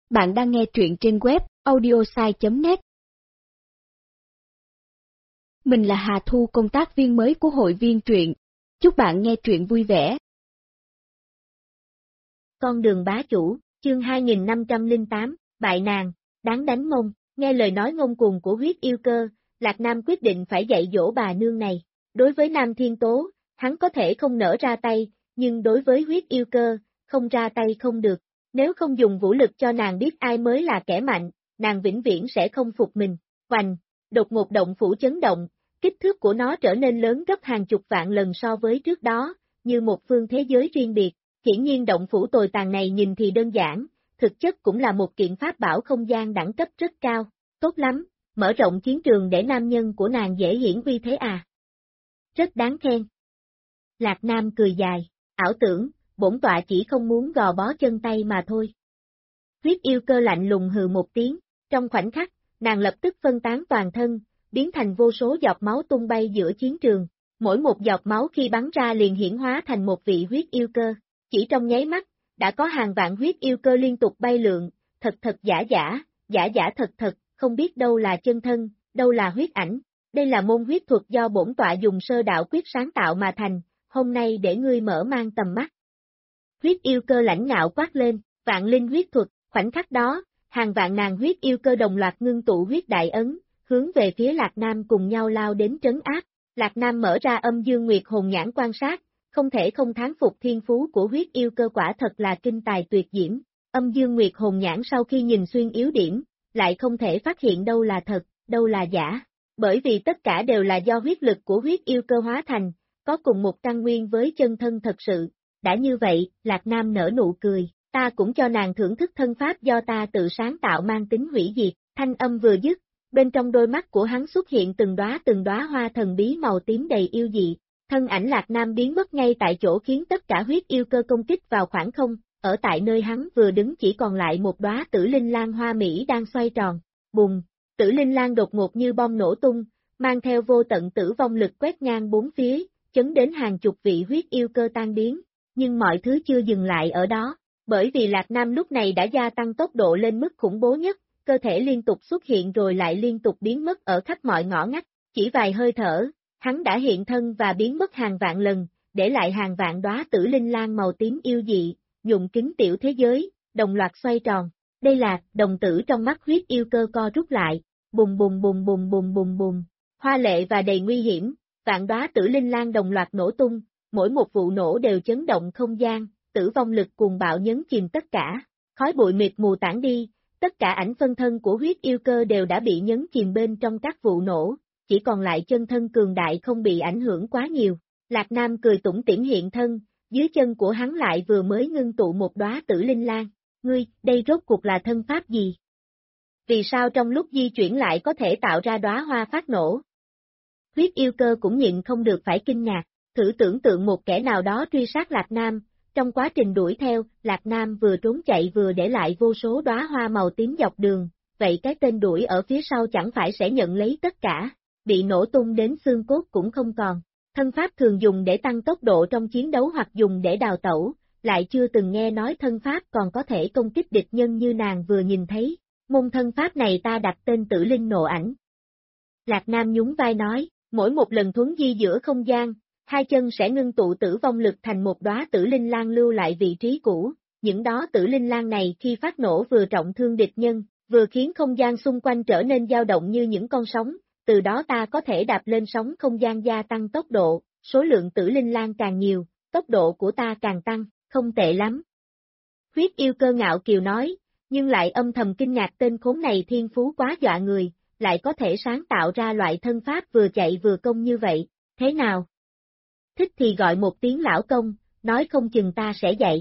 Bạn đang nghe truyện trên web audiosai.net. Mình là Hà Thu, công tác viên mới của hội viên truyện. Chúc bạn nghe truyện vui vẻ. Con đường bá chủ, chương 2508, bại nàng, đáng đánh mông. Nghe lời nói ngông cuồng của huyết yêu cơ, Lạc Nam quyết định phải dạy dỗ bà nương này. Đối với Nam Thiên Tố, hắn có thể không nỡ ra tay, nhưng đối với huyết yêu cơ, không ra tay không được. Nếu không dùng vũ lực cho nàng biết ai mới là kẻ mạnh, nàng vĩnh viễn sẽ không phục mình. Hoành, đột ngột động phủ chấn động, kích thước của nó trở nên lớn gấp hàng chục vạn lần so với trước đó, như một phương thế giới riêng biệt. Hiển nhiên động phủ tồi tàn này nhìn thì đơn giản, thực chất cũng là một kiện pháp bảo không gian đẳng cấp rất cao. Tốt lắm, mở rộng chiến trường để nam nhân của nàng dễ hiển uy thế à. Rất đáng khen. Lạc Nam cười dài, ảo tưởng, bổn tọa chỉ không muốn gò bó chân tay mà thôi. Huyết yêu cơ lạnh lùng hừ một tiếng, trong khoảnh khắc, nàng lập tức phân tán toàn thân, biến thành vô số giọt máu tung bay giữa chiến trường. Mỗi một giọt máu khi bắn ra liền hiển hóa thành một vị huyết yêu cơ. Chỉ trong nháy mắt, đã có hàng vạn huyết yêu cơ liên tục bay lượn, thật thật giả giả thật thật, không biết đâu là chân thân, đâu là huyết ảnh. Đây là môn huyết thuật do bổn tọa dùng sơ đạo quyết sáng tạo mà thành, hôm nay để ngươi mở mang tầm mắt. Huyết yêu cơ lãnh ngạo quát lên, vạn linh huyết thuật, khoảnh khắc đó, hàng vạn nàng huyết yêu cơ đồng loạt ngưng tụ huyết đại ấn, hướng về phía Lạc Nam cùng nhau lao đến trấn áp. Lạc Nam mở ra âm dương nguyệt hồn nhãn quan sát, không thể không thán phục thiên phú của huyết yêu cơ, quả thật là kinh tài tuyệt diễm. Âm dương nguyệt hồn nhãn sau khi nhìn xuyên yếu điểm, lại không thể phát hiện đâu là thật, đâu là giả, bởi vì tất cả đều là do huyết lực của huyết yêu cơ hóa thành, có cùng một căn nguyên với chân thân thật sự. Đã như vậy, Lạc Nam nở nụ cười, ta cũng cho nàng thưởng thức thân pháp do ta tự sáng tạo mang tính hủy diệt. Thanh âm vừa dứt, bên trong đôi mắt của hắn xuất hiện từng đóa hoa thần bí màu tím đầy yêu dị. Thân ảnh Lạc Nam biến mất ngay tại chỗ khiến tất cả huyết yêu cơ công kích vào khoảng không, ở tại nơi hắn vừa đứng chỉ còn lại một đóa tử linh lan hoa mỹ đang xoay tròn. Bùng, tử linh lan đột ngột như bom nổ tung, mang theo vô tận tử vong lực quét ngang bốn phía, chấn đến hàng chục vị huyết yêu cơ tan biến. Nhưng mọi thứ chưa dừng lại ở đó, bởi vì Lạc Nam lúc này đã gia tăng tốc độ lên mức khủng bố nhất, cơ thể liên tục xuất hiện rồi lại liên tục biến mất ở khắp mọi ngõ ngách, chỉ vài hơi thở, hắn đã hiện thân và biến mất hàng vạn lần, để lại hàng vạn đóa tử linh lan màu tím yêu dị, nhung kính tiểu thế giới, đồng loạt xoay tròn. Đây là, đồng tử trong mắt huyết yêu cơ co rút lại, bùng bùng bùng bùng bùng bùng bùng, hoa lệ và đầy nguy hiểm, vạn đóa tử linh lan đồng loạt nổ tung, mỗi một vụ nổ đều chấn động không gian, tử vong lực cuồng bạo nhấn chìm tất cả, khói bụi mịt mù tản đi, tất cả ảnh phân thân của huyết yêu cơ đều đã bị nhấn chìm bên trong các vụ nổ, chỉ còn lại chân thân cường đại không bị ảnh hưởng quá nhiều. Lạc Nam cười tủm tỉm hiện thân, dưới chân của hắn lại vừa mới ngưng tụ một đóa tử linh lan. Ngươi, đây rốt cuộc là thân pháp gì? Vì sao trong lúc di chuyển lại có thể tạo ra đóa hoa phát nổ? Huyết yêu cơ cũng nhịn không được phải kinh ngạc, thử tưởng tượng một kẻ nào đó truy sát Lạc Nam, trong quá trình đuổi theo, Lạc Nam vừa trốn chạy vừa để lại vô số đóa hoa màu tím dọc đường, vậy cái tên đuổi ở phía sau chẳng phải sẽ nhận lấy tất cả, bị nổ tung đến xương cốt cũng không còn. Thân pháp thường dùng để tăng tốc độ trong chiến đấu hoặc dùng để đào tẩu, lại chưa từng nghe nói thân pháp còn có thể công kích địch nhân như nàng vừa nhìn thấy. Môn thân pháp này ta đặt tên Tử Linh Nộ Ảnh. Lạc Nam nhún vai nói, mỗi một lần thuấn di giữa không gian, hai chân sẽ ngưng tụ tử vong lực thành một đóa tử linh lan lưu lại vị trí cũ, những đó tử linh lan này khi phát nổ vừa trọng thương địch nhân, vừa khiến không gian xung quanh trở nên dao động như những con sóng, từ đó ta có thể đạp lên sóng không gian gia tăng tốc độ, số lượng tử linh lan càng nhiều, tốc độ của ta càng tăng, không tệ lắm. Huyết yêu cơ ngạo kiều nói, nhưng lại âm thầm kinh ngạc tên khốn này thiên phú quá dọa người, lại có thể sáng tạo ra loại thân pháp vừa chạy vừa công như vậy, thế nào? Thích thì gọi một tiếng lão công, nói không chừng ta sẽ dạy.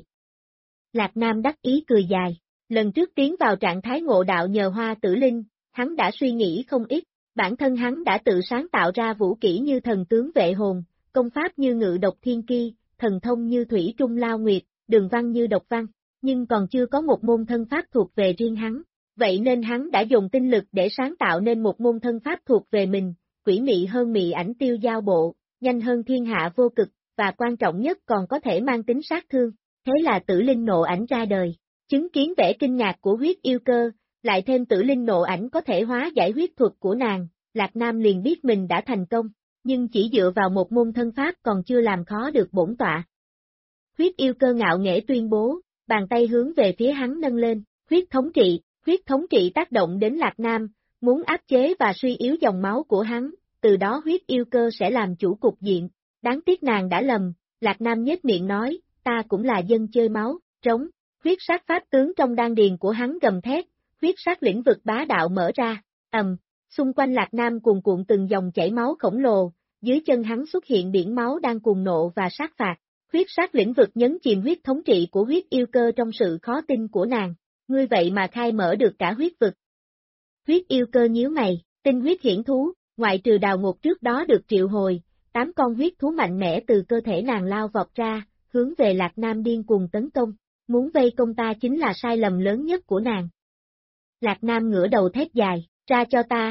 Lạc Nam đắc ý cười dài, lần trước tiến vào trạng thái ngộ đạo nhờ hoa tử linh, hắn đã suy nghĩ không ít, bản thân hắn đã tự sáng tạo ra vũ kỹ như thần tướng vệ hồn, công pháp như ngự độc thiên ki, thần thông như thủy trung lao nguyệt, đường văn như độc văn, nhưng còn chưa có một môn thân pháp thuộc về riêng hắn, vậy nên hắn đã dùng tinh lực để sáng tạo nên một môn thân pháp thuộc về mình, quỷ mị hơn mị ảnh tiêu giao bộ, nhanh hơn thiên hạ vô cực, và quan trọng nhất còn có thể mang tính sát thương, thế là Tử Linh Nộ Ảnh ra đời. Chứng kiến vẻ kinh ngạc của huyết yêu cơ, lại thêm tử linh nộ ảnh có thể hóa giải huyết thuật của nàng, Lạc Nam liền biết mình đã thành công, nhưng chỉ dựa vào một môn thân pháp còn chưa làm khó được bổn tọa. Huyết yêu cơ ngạo nghễ tuyên bố, bàn tay hướng về phía hắn nâng lên, huyết thống trị tác động đến Lạc Nam, muốn áp chế và suy yếu dòng máu của hắn, từ đó huyết yêu cơ sẽ làm chủ cục diện, đáng tiếc nàng đã lầm, Lạc Nam nhếch miệng nói, ta cũng là dân chơi máu, trống, huyết sát pháp tướng trong đan điền của hắn gầm thét, huyết sát lĩnh vực bá đạo mở ra, xung quanh Lạc Nam cuồn cuộn từng dòng chảy máu khổng lồ, dưới chân hắn xuất hiện biển máu đang cuồng nộ và sát phạt. Huyết sát lĩnh vực nhấn chìm huyết thống trị của huyết yêu cơ trong sự khó tin của nàng, ngươi vậy mà khai mở được cả huyết vực. Huyết yêu cơ nhíu mày, tinh huyết hiển thú, ngoại trừ đào ngục trước đó được triệu hồi, 8 con huyết thú mạnh mẽ từ cơ thể nàng lao vọt ra, hướng về Lạc Nam điên cuồng tấn công, muốn vây công ta chính là sai lầm lớn nhất của nàng. Lạc Nam ngửa đầu thét dài, ra cho ta.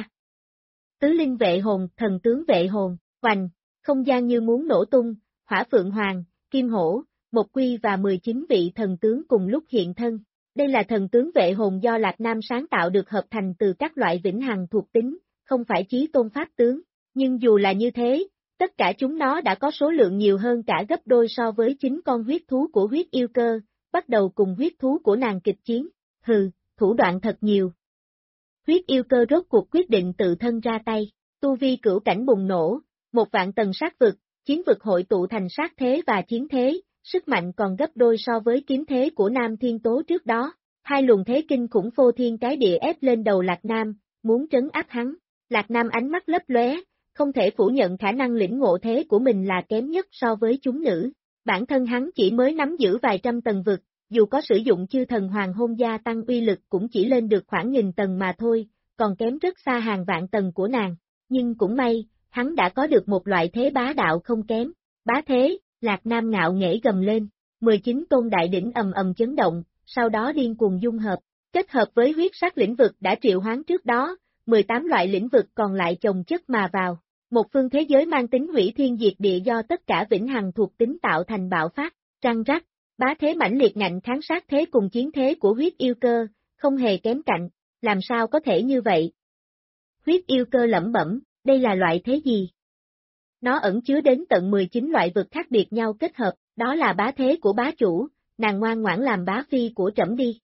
Tứ linh vệ hồn, thần tướng vệ hồn, hoành, không gian như muốn nổ tung, Hỏa Phượng Hoàng, Kim Hổ, Một Quy và 19 vị thần tướng cùng lúc hiện thân. Đây là thần tướng vệ hồn do Lạc Nam sáng tạo được hợp thành từ các loại vĩnh hằng thuộc tính, không phải chí tôn pháp tướng, nhưng dù là như thế, tất cả chúng nó đã có số lượng nhiều hơn cả gấp đôi so với 9 con huyết thú của huyết yêu cơ, bắt đầu cùng huyết thú của nàng kịch chiến, thủ đoạn thật nhiều. Huyết yêu cơ rốt cuộc quyết định tự thân ra tay, tu vi cửu cảnh bùng nổ, 1.000 tầng sát vực, chiến vực hội tụ thành sát thế và chiến thế, sức mạnh còn gấp đôi so với kiếm thế của Nam Thiên Tố trước đó, hai luồng thế kinh khủng phô thiên cái địa ép lên đầu Lạc Nam, muốn trấn áp hắn. Lạc Nam ánh mắt lấp lóe, không thể phủ nhận khả năng lĩnh ngộ thế của mình là kém nhất so với chúng nữ. Bản thân hắn chỉ mới nắm giữ vài trăm tầng vực, dù có sử dụng chư thần hoàng hôn gia tăng uy lực cũng chỉ lên được khoảng 1000 tầng mà thôi, còn kém rất xa hàng vạn tầng của nàng. Nhưng cũng may, hắn đã có được một loại thế bá đạo không kém. Bá thế, Lạc Nam ngạo nghễ gầm lên, 19 tôn đại đỉnh ầm ầm chấn động, sau đó điên cuồng dung hợp, kết hợp với huyết sát lĩnh vực đã triệu hoán trước đó, 18 loại lĩnh vực còn lại chồng chất mà vào. Một phương thế giới mang tính hủy thiên diệt địa do tất cả vĩnh hằng thuộc tính tạo thành bạo phát, răng rắc, bá thế mãnh liệt ngạnh kháng sát thế cùng chiến thế của huyết yêu cơ, không hề kém cạnh, làm sao có thể như vậy? Huyết yêu cơ lẩm bẩm, đây là loại thế gì? Nó ẩn chứa đến tận 19 loại vực khác biệt nhau kết hợp, đó là bá thế của bá chủ, nàng ngoan ngoãn làm bá phi của trẫm đi.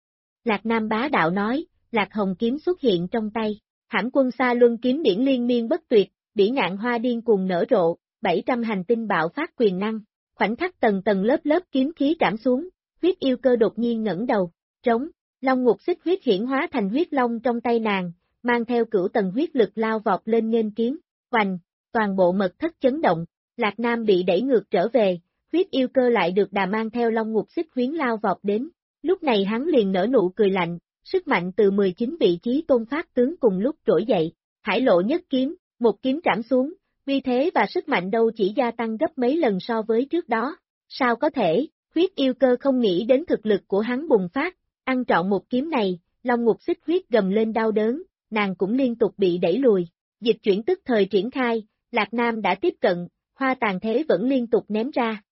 Lạc Nam bá đạo nói, Lạc Hồng kiếm xuất hiện trong tay, Hãm Quân Sa Luân kiếm điển liên miên bất tuyệt, bỉ ngạn hoa điên cuồng nở rộ, 700 hành tinh bạo phát quyền năng, khoảnh khắc tầng tầng lớp lớp kiếm khí trảm xuống, huyết yêu cơ đột nhiên ngẩng đầu, trống, long ngục xích huyết hiển hóa thành huyết long trong tay nàng, mang theo cửu tầng huyết lực lao vọt lên nghênh kiếm, hoành, toàn bộ mật thất chấn động, Lạc Nam bị đẩy ngược trở về, huyết yêu cơ lại được đà mang theo long ngục xích huyến lao vọt đến, lúc này hắn liền nở nụ cười lạnh, sức mạnh từ 19 vị trí tôn pháp tướng cùng lúc trỗi dậy, Hải Lộ nhất kiếm, một kiếm trảm xuống, uy thế và sức mạnh đâu chỉ gia tăng gấp mấy lần so với trước đó, sao có thể, huyết yêu cơ không nghĩ đến thực lực của hắn bùng phát, ăn trọn một kiếm này, long ngục xích huyết gầm lên đau đớn, nàng cũng liên tục bị đẩy lùi, dịch chuyển tức thời triển khai, Lạc Nam đã tiếp cận, hoa tàn thế vẫn liên tục ném ra,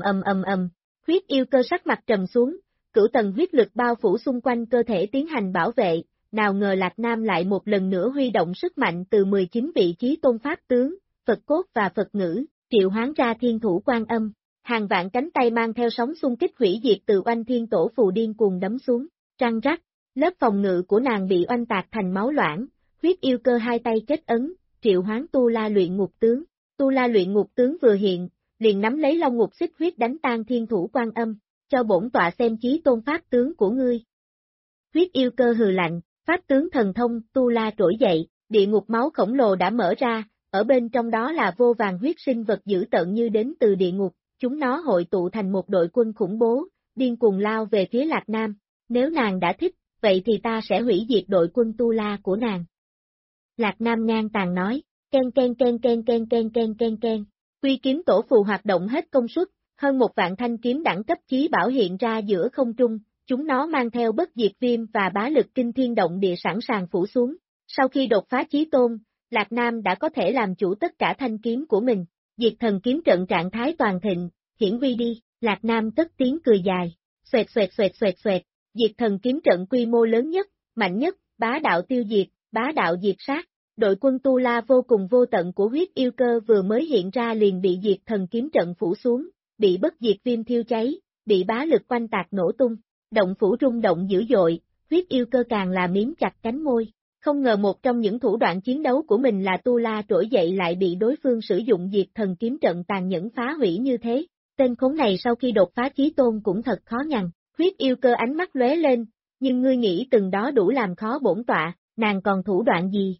huyết yêu cơ sắc mặt trầm xuống, cửu tầng huyết lực bao phủ xung quanh cơ thể tiến hành bảo vệ, nào ngờ Lạc Nam lại một lần nữa huy động sức mạnh từ 19 vị trí tôn pháp tướng, Phật cốt và Phật ngữ, triệu hoán ra thiên thủ quan âm, hàng vạn cánh tay mang theo sóng xung kích hủy diệt từ oanh thiên tổ phù điên cuồng đấm xuống, răng rắc, lớp phòng ngự của nàng bị oanh tạc thành máu loãng, huyết yêu cơ hai tay kết ấn, triệu hoán Tu La luyện ngục tướng, Tu La luyện ngục tướng vừa hiện, liền nắm lấy long ngục xích huyết đánh tan thiên thủ quan âm, cho bổn tọa xem chí tôn pháp tướng của ngươi. Huyết yêu cơ hừ lạnh, pháp tướng thần thông, Tu La trỗi dậy, địa ngục máu khổng lồ đã mở ra, ở bên trong đó là vô vàng huyết sinh vật dữ tợn như đến từ địa ngục, chúng nó hội tụ thành một đội quân khủng bố, điên cuồng lao về phía Lạc Nam, nếu nàng đã thích, vậy thì ta sẽ hủy diệt đội quân Tu La của nàng. Lạc Nam ngang tàn nói, ken, Quy kiếm tổ phù hoạt động hết công suất, hơn 1.000 thanh kiếm đẳng cấp chí bảo hiện ra giữa không trung, chúng nó mang theo bất diệt viêm và bá lực kinh thiên động địa sẵn sàng phủ xuống. Sau khi đột phá chí tôn, Lạc Nam đã có thể làm chủ tất cả thanh kiếm của mình, diệt thần kiếm trận trạng thái toàn thịnh, hiển vi đi, Lạc Nam cất tiếng cười dài, xoẹt, Diệt thần kiếm trận quy mô lớn nhất, mạnh nhất, bá đạo tiêu diệt, bá đạo diệt sát. Đội quân Tu La vô cùng vô tận của huyết yêu cơ vừa mới hiện ra liền bị diệt thần kiếm trận phủ xuống, bị bất diệt viêm thiêu cháy, bị bá lực quanh tạc nổ tung, động phủ rung động dữ dội, huyết yêu cơ càng là miếm chặt cánh môi. Không ngờ một trong những thủ đoạn chiến đấu của mình là Tu La trỗi dậy lại bị đối phương sử dụng diệt thần kiếm trận tàn nhẫn phá hủy như thế. Tên khốn này sau khi đột phá chí tôn cũng thật khó nhằn. Huyết yêu cơ ánh mắt lóe lên, nhưng ngươi nghĩ từng đó đủ làm khó bổn tọa, nàng còn thủ đoạn gì?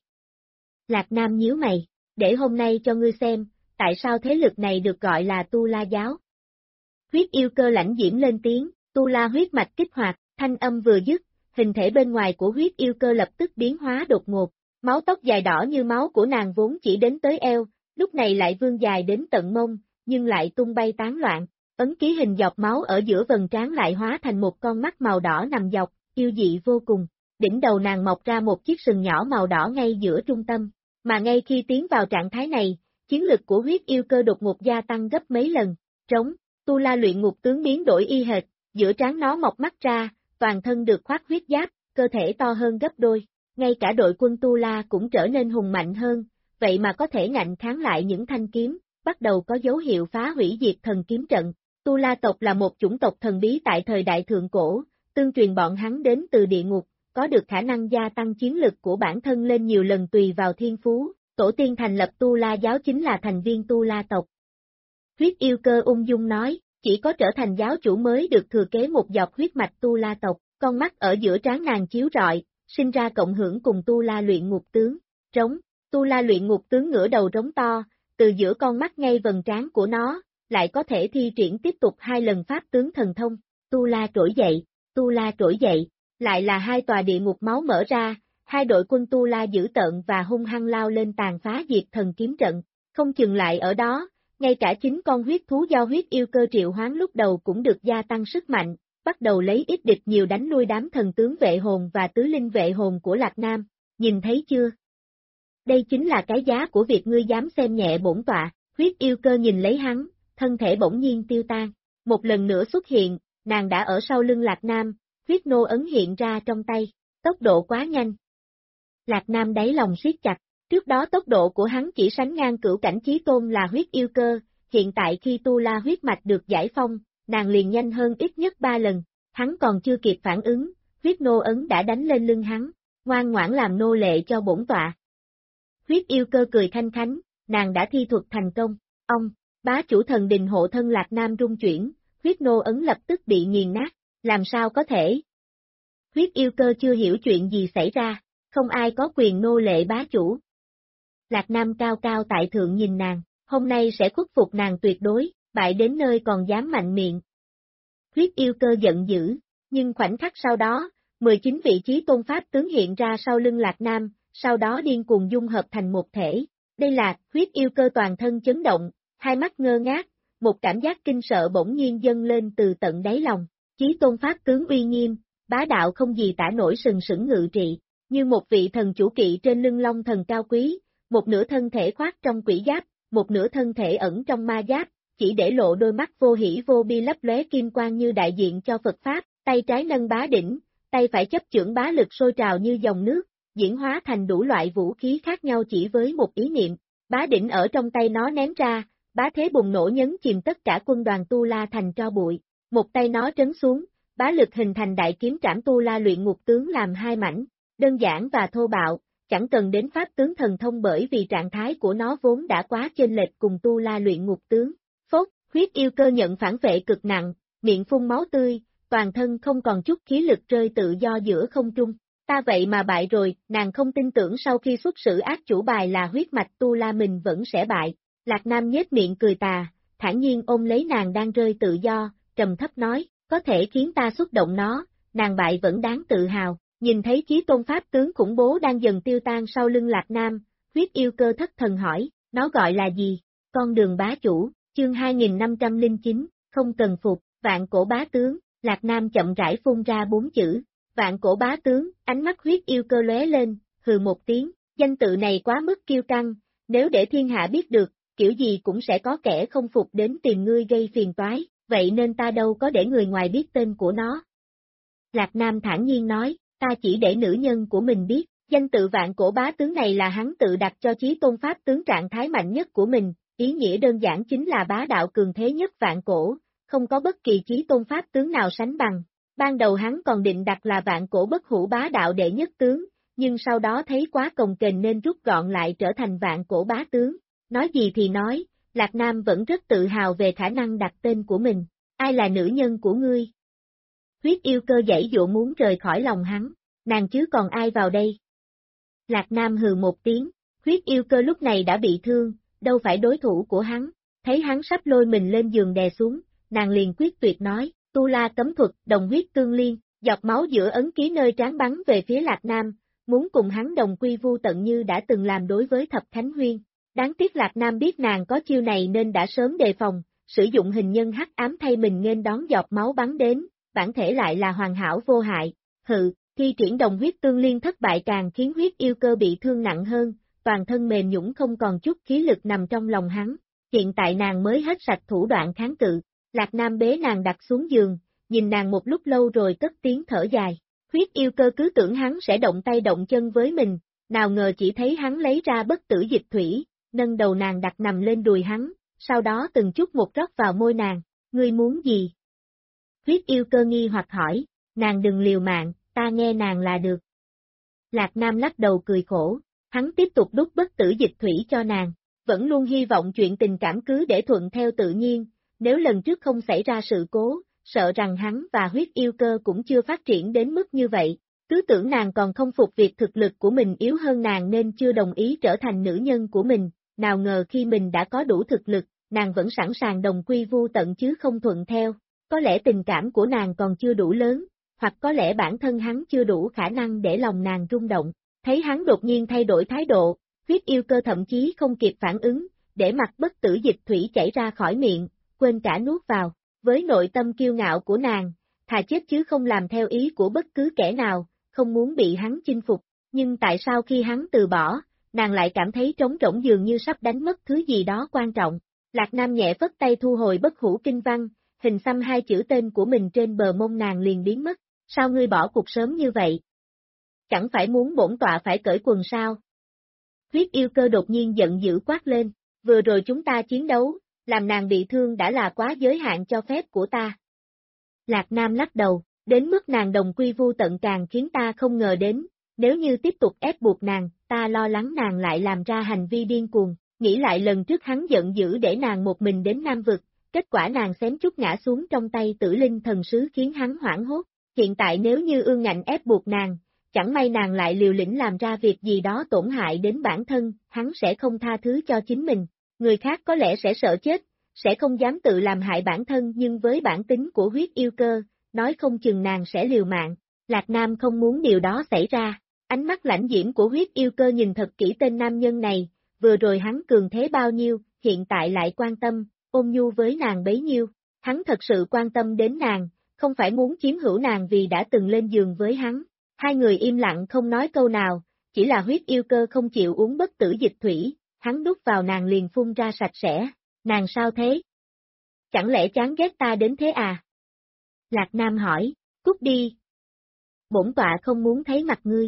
Lạc Nam nhíu mày, để hôm nay cho ngươi xem, tại sao thế lực này được gọi là Tu La giáo. Huyết yêu cơ lãnh diễm lên tiếng, Tu La huyết mạch kích hoạt, thanh âm vừa dứt, hình thể bên ngoài của huyết yêu cơ lập tức biến hóa đột ngột, máu tóc dài đỏ như máu của nàng vốn chỉ đến tới eo, lúc này lại vươn dài đến tận mông, nhưng lại tung bay tán loạn, ấn ký hình giọt máu ở giữa vầng trán lại hóa thành một con mắt màu đỏ nằm dọc, yêu dị vô cùng, đỉnh đầu nàng mọc ra một chiếc sừng nhỏ màu đỏ ngay giữa trung tâm, mà ngay khi tiến vào trạng thái này, chiến lực của huyết yêu cơ đột ngột gia tăng gấp mấy lần, trống, Tu La luyện ngục tướng biến đổi y hệt, giữa trán nó mọc mắt ra, toàn thân được khoác huyết giáp, cơ thể to hơn gấp đôi, ngay cả đội quân Tu La cũng trở nên hùng mạnh hơn, vậy mà có thể ngạnh kháng lại những thanh kiếm, bắt đầu có dấu hiệu phá hủy diệt thần kiếm trận. Tu La tộc là một chủng tộc thần bí tại thời đại thượng cổ, tương truyền bọn hắn đến từ địa ngục, có được khả năng gia tăng chiến lực của bản thân lên nhiều lần tùy vào thiên phú, tổ tiên thành lập Tu La giáo chính là thành viên Tu La tộc. Huyết yêu cơ ung dung nói, chỉ có trở thành giáo chủ mới được thừa kế một giọt huyết mạch Tu La tộc, con mắt ở giữa trán nàng chiếu rọi, sinh ra cộng hưởng cùng Tu La luyện ngục tướng, trống, Tu La luyện ngục tướng ngửa đầu trống to, từ giữa con mắt ngay vầng trán của nó, lại có thể thi triển tiếp tục 2 lần pháp tướng thần thông, Tu La trỗi dậy, Tu La trỗi dậy, lại là 2 tòa địa ngục máu mở ra, 2 đội quân Tu La dữ tợn và hung hăng lao lên tàn phá diệt thần kiếm trận, không chừng lại ở đó, ngay cả chính con huyết thú do huyết yêu cơ triệu hoán lúc đầu cũng được gia tăng sức mạnh, bắt đầu lấy ít địch nhiều đánh lui đám thần tướng vệ hồn và tứ linh vệ hồn của Lạc Nam, nhìn thấy chưa? Đây chính là cái giá của việc ngươi dám xem nhẹ bổn tọa, huyết yêu cơ nhìn lấy hắn, thân thể bỗng nhiên tiêu tan, một lần nữa xuất hiện, nàng đã ở sau lưng Lạc Nam, huyết nô ấn hiện ra trong tay, tốc độ quá nhanh. Lạc Nam đáy lòng siết chặt, trước đó tốc độ của hắn chỉ sánh ngang cửu cảnh chí tôn là huyết yêu cơ, hiện tại khi Tu La huyết mạch được giải phong, nàng liền nhanh hơn ít nhất 3 lần, hắn còn chưa kịp phản ứng, huyết nô ấn đã đánh lên lưng hắn, ngoan ngoãn làm nô lệ cho bổn tọa. Huyết yêu cơ cười khanh khánh, nàng đã thi thuật thành công, ông, bá chủ thần đình hộ thân Lạc Nam rung chuyển, huyết nô ấn lập tức bị nghiền nát, làm sao có thể? Huyết yêu cơ chưa hiểu chuyện gì xảy ra, không ai có quyền nô lệ bá chủ. Lạc Nam cao cao tại thượng nhìn nàng, hôm nay sẽ khuất phục nàng tuyệt đối, bại đến nơi còn dám mạnh miệng. Huyết yêu cơ giận dữ, nhưng khoảnh khắc sau đó, 19 vị trí tôn pháp tướng hiện ra sau lưng Lạc Nam, sau đó điên cuồng dung hợp thành một thể. Đây là, huyết yêu cơ toàn thân chấn động, hai mắt ngơ ngác, một cảm giác kinh sợ bỗng nhiên dâng lên từ tận đáy lòng. Chí tôn pháp tướng uy nghiêm, bá đạo không gì tả nổi sừng sững ngự trị, như một vị thần chủ kỵ trên lưng long thần cao quý, một nửa thân thể khoác trong quỷ giáp, một nửa thân thể ẩn trong ma giáp, chỉ để lộ đôi mắt vô hỉ vô bi lấp lóe kim quang như đại diện cho Phật Pháp, tay trái nâng bá đỉnh, tay phải chấp chưởng bá lực sôi trào như dòng nước, diễn hóa thành đủ loại vũ khí khác nhau chỉ với một ý niệm, bá đỉnh ở trong tay nó ném ra, bá thế bùng nổ nhấn chìm tất cả quân đoàn Tu La thành tro bụi, một tay nó trấn xuống, bá lực hình thành đại kiếm trảm Tu La luyện ngục tướng làm 2 mảnh, đơn giản và thô bạo, chẳng cần đến pháp tướng thần thông bởi vì trạng thái của nó vốn đã quá chênh lệch cùng Tu La luyện ngục tướng. Phốt, huyết yêu cơ nhận phản vệ cực nặng, miệng phun máu tươi, toàn thân không còn chút khí lực rơi tự do giữa không trung. Ta vậy mà bại rồi, nàng không tin tưởng sau khi xuất sử ác chủ bài là huyết mạch Tu La mình vẫn sẽ bại. Lạc Nam nhếch miệng cười tà, thản nhiên ôm lấy nàng đang rơi tự do, trầm thấp nói, có thể khiến ta xúc động nó, nàng bại vẫn đáng tự hào. Nhìn thấy chí tôn pháp tướng khủng bố đang dần tiêu tan sau lưng Lạc Nam, huyết yêu cơ thất thần hỏi, nó gọi là gì? Con đường bá chủ, chương 2509, không cần phục, vạn cổ bá tướng, Lạc Nam chậm rãi phun ra 4 chữ, vạn cổ bá tướng, ánh mắt huyết yêu cơ lóe lên, hừ một tiếng, danh tự này quá mức kiêu căng, nếu để thiên hạ biết được, kiểu gì cũng sẽ có kẻ không phục đến tìm ngươi gây phiền toái, vậy nên ta đâu có để người ngoài biết tên của nó. Lạc Nam thản nhiên nói, ta chỉ để nữ nhân của mình biết, danh tự vạn cổ bá tướng này là hắn tự đặt cho Chí Tôn Pháp tướng trạng thái mạnh nhất của mình, ý nghĩa đơn giản chính là bá đạo cường thế nhất vạn cổ, không có bất kỳ Chí Tôn Pháp tướng nào sánh bằng. Ban đầu hắn còn định đặt là vạn cổ bất hủ bá đạo đệ nhất tướng, nhưng sau đó thấy quá cồng kềnh nên rút gọn lại trở thành vạn cổ bá tướng. Nói gì thì nói, Lạc Nam vẫn rất tự hào về khả năng đặt tên của mình. Ai là nữ nhân của ngươi? Huyết yêu cơ giãy dụa muốn rời khỏi lòng hắn, nàng chứ còn ai vào đây? Lạc Nam hừ một tiếng, huyết yêu cơ lúc này đã bị thương, đâu phải đối thủ của hắn, thấy hắn sắp lôi mình lên giường đè xuống, nàng liền quyết tuyệt nói, tu la cấm thuật, đồng huyết tương liên, giọt máu giữa ấn ký nơi trán bắn về phía Lạc Nam, muốn cùng hắn đồng quy vu tận như đã từng làm đối với Thập Khánh Huyên. Đáng tiếc Lạc Nam biết nàng có chiêu này nên đã sớm đề phòng, sử dụng hình nhân hắc ám thay mình nghênh đón giọt máu bắn đến, bản thể lại là hoàn hảo vô hại. Hừ, khi triển đồng huyết tương liên thất bại càng khiến huyết yêu cơ bị thương nặng hơn, toàn thân mềm nhũn không còn chút khí lực nằm trong lòng hắn. Hiện tại nàng mới hết sạch thủ đoạn kháng cự. Lạc Nam bế nàng đặt xuống giường, nhìn nàng một lúc lâu rồi cất tiếng thở dài. Huyết yêu cơ cứ tưởng hắn sẽ động tay động chân với mình, nào ngờ chỉ thấy hắn lấy ra bất tử dịch thủy, nâng đầu nàng đặt nằm lên đùi hắn, sau đó từng chút một rót vào môi nàng. Ngươi muốn gì? Huyết yêu cơ nghi hoặc hỏi, nàng đừng liều mạng, ta nghe nàng là được. Lạc Nam lắc đầu cười khổ, hắn tiếp tục đút bất tử dịch thủy cho nàng, vẫn luôn hy vọng chuyện tình cảm cứ để thuận theo tự nhiên, nếu lần trước không xảy ra sự cố, sợ rằng hắn và huyết yêu cơ cũng chưa phát triển đến mức như vậy, cứ tưởng nàng còn không phục việc thực lực của mình yếu hơn nàng nên chưa đồng ý trở thành nữ nhân của mình, nào ngờ khi mình đã có đủ thực lực, nàng vẫn sẵn sàng đồng quy vu tận chứ không thuận theo, có lẽ tình cảm của nàng còn chưa đủ lớn, hoặc có lẽ bản thân hắn chưa đủ khả năng để lòng nàng rung động, thấy hắn đột nhiên thay đổi thái độ, huyết yêu cơ thậm chí không kịp phản ứng, để mặc bất tử dịch thủy chảy ra khỏi miệng, quên cả nuốt vào, với nội tâm kiêu ngạo của nàng, thà chết chứ không làm theo ý của bất cứ kẻ nào, không muốn bị hắn chinh phục, nhưng tại sao khi hắn từ bỏ, nàng lại cảm thấy trống rỗng dường như sắp đánh mất thứ gì đó quan trọng. Lạc Nam nhẹ phất tay thu hồi bất hủ kinh văn, hình xăm hai chữ tên của mình trên bờ mông nàng liền biến mất, sao ngươi bỏ cuộc sớm như vậy? Chẳng phải muốn bổn tọa phải cởi quần sao? Huyết yêu cơ đột nhiên giận dữ quát lên, vừa rồi chúng ta chiến đấu, làm nàng bị thương đã là quá giới hạn cho phép của ta. Lạc Nam lắc đầu, đến mức nàng đồng quy vu tận càng khiến ta không ngờ đến, nếu như tiếp tục ép buộc nàng, ta lo lắng nàng lại làm ra hành vi điên cuồng, nghĩ lại lần trước hắn giận dữ để nàng một mình đến Nam Vực, kết quả nàng xém chút ngã xuống trong tay Tử Linh thần sứ khiến hắn hoảng hốt, hiện tại nếu như ương ngạnh ép buộc nàng, chẳng may nàng lại liều lĩnh làm ra việc gì đó tổn hại đến bản thân, hắn sẽ không tha thứ cho chính mình, người khác có lẽ sẽ sợ chết, sẽ không dám tự làm hại bản thân nhưng với bản tính của huyết yêu cơ, nói không chừng nàng sẽ liều mạng, Lạc Nam không muốn điều đó xảy ra, ánh mắt lãnh diễm của huyết yêu cơ nhìn thật kỹ tên nam nhân này, vừa rồi hắn cường thế bao nhiêu, hiện tại lại quan tâm, ôn nhu với nàng bấy nhiêu, hắn thật sự quan tâm đến nàng, không phải muốn chiếm hữu nàng vì đã từng lên giường với hắn. Hai người im lặng không nói câu nào, chỉ là huyết yêu cơ không chịu uống bất tử dịch thủy, hắn đút vào nàng liền phun ra sạch sẽ, nàng sao thế? Chẳng lẽ chán ghét ta đến thế à? Lạc Nam hỏi, cút đi. Bổn tọa không muốn thấy mặt ngươi.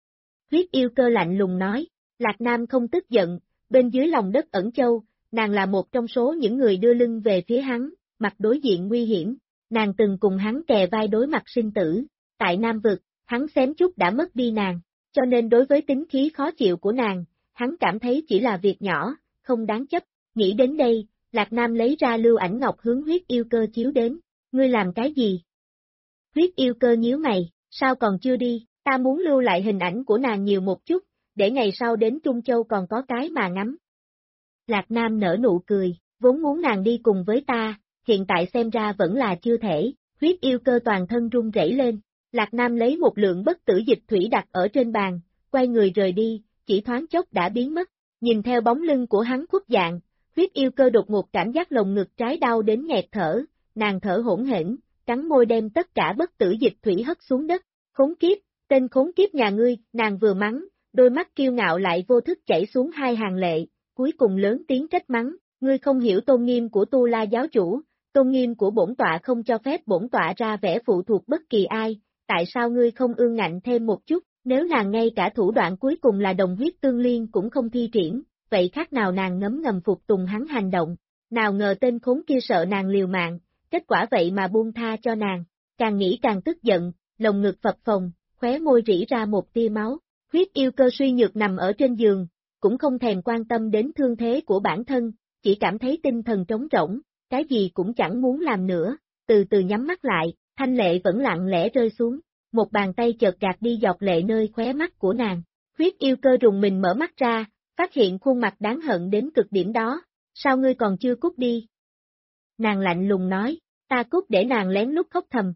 Huyết yêu cơ lạnh lùng nói, Lạc Nam không tức giận, bên dưới lòng đất ẩn châu, nàng là một trong số những người đưa lưng về phía hắn, mặt đối diện nguy hiểm, nàng từng cùng hắn kề vai đối mặt sinh tử, tại Nam Vực, hắn xém chút đã mất đi nàng, cho nên đối với tính khí khó chịu của nàng, hắn cảm thấy chỉ là việc nhỏ, không đáng chấp, nghĩ đến đây, Lạc Nam lấy ra lưu ảnh ngọc hướng huyết yêu cơ chiếu đến, ngươi làm cái gì? Huyết yêu cơ nhíu mày, sao còn chưa đi, ta muốn lưu lại hình ảnh của nàng nhiều một chút, để ngày sau đến Trung Châu còn có cái mà ngắm. Lạc Nam nở nụ cười, vốn muốn nàng đi cùng với ta, hiện tại xem ra vẫn là chưa thể, huyết yêu cơ toàn thân run rẩy lên. Lạc Nam lấy một lượng bất tử dịch thủy đặt ở trên bàn, quay người rời đi, chỉ thoáng chốc đã biến mất, nhìn theo bóng lưng của hắn khuất dạng, huyết yêu cơ đột ngột cảm giác lồng ngực trái đau đến nghẹt thở, nàng thở hỗn hển, cắn môi đem tất cả bất tử dịch thủy hất xuống đất, khốn kiếp, tên khốn kiếp nhà ngươi, nàng vừa mắng, đôi mắt kiêu ngạo lại vô thức chảy xuống hai hàng lệ, cuối cùng lớn tiếng trách mắng, ngươi không hiểu tôn nghiêm của Tu La giáo chủ, tôn nghiêm của bổn tọa không cho phép bổn tọa ra vẻ phụ thuộc bất kỳ ai. tại sao ngươi không ương ngạnh thêm một chút, nếu nàng ngay cả thủ đoạn cuối cùng là đồng huyết tương liên cũng không thi triển, vậy khác nào nàng ngấm ngầm phục tùng hắn hành động, nào ngờ tên khốn kia sợ nàng liều mạng, kết quả vậy mà buông tha cho nàng, càng nghĩ càng tức giận, lồng ngực phập phồng, khóe môi rỉ ra một tia máu, huyết yêu cơ suy nhược nằm ở trên giường, cũng không thèm quan tâm đến thương thế của bản thân, chỉ cảm thấy tinh thần trống rỗng, cái gì cũng chẳng muốn làm nữa, từ từ nhắm mắt lại, thanh lệ vẫn lặng lẽ rơi xuống, một bàn tay chợt gạt đi giọt lệ nơi khóe mắt của nàng, huyết yêu cơ rùng mình mở mắt ra, phát hiện khuôn mặt đáng hận đến cực điểm đó, sao ngươi còn chưa cút đi? Nàng lạnh lùng nói, ta cút để nàng lén lút khóc thầm.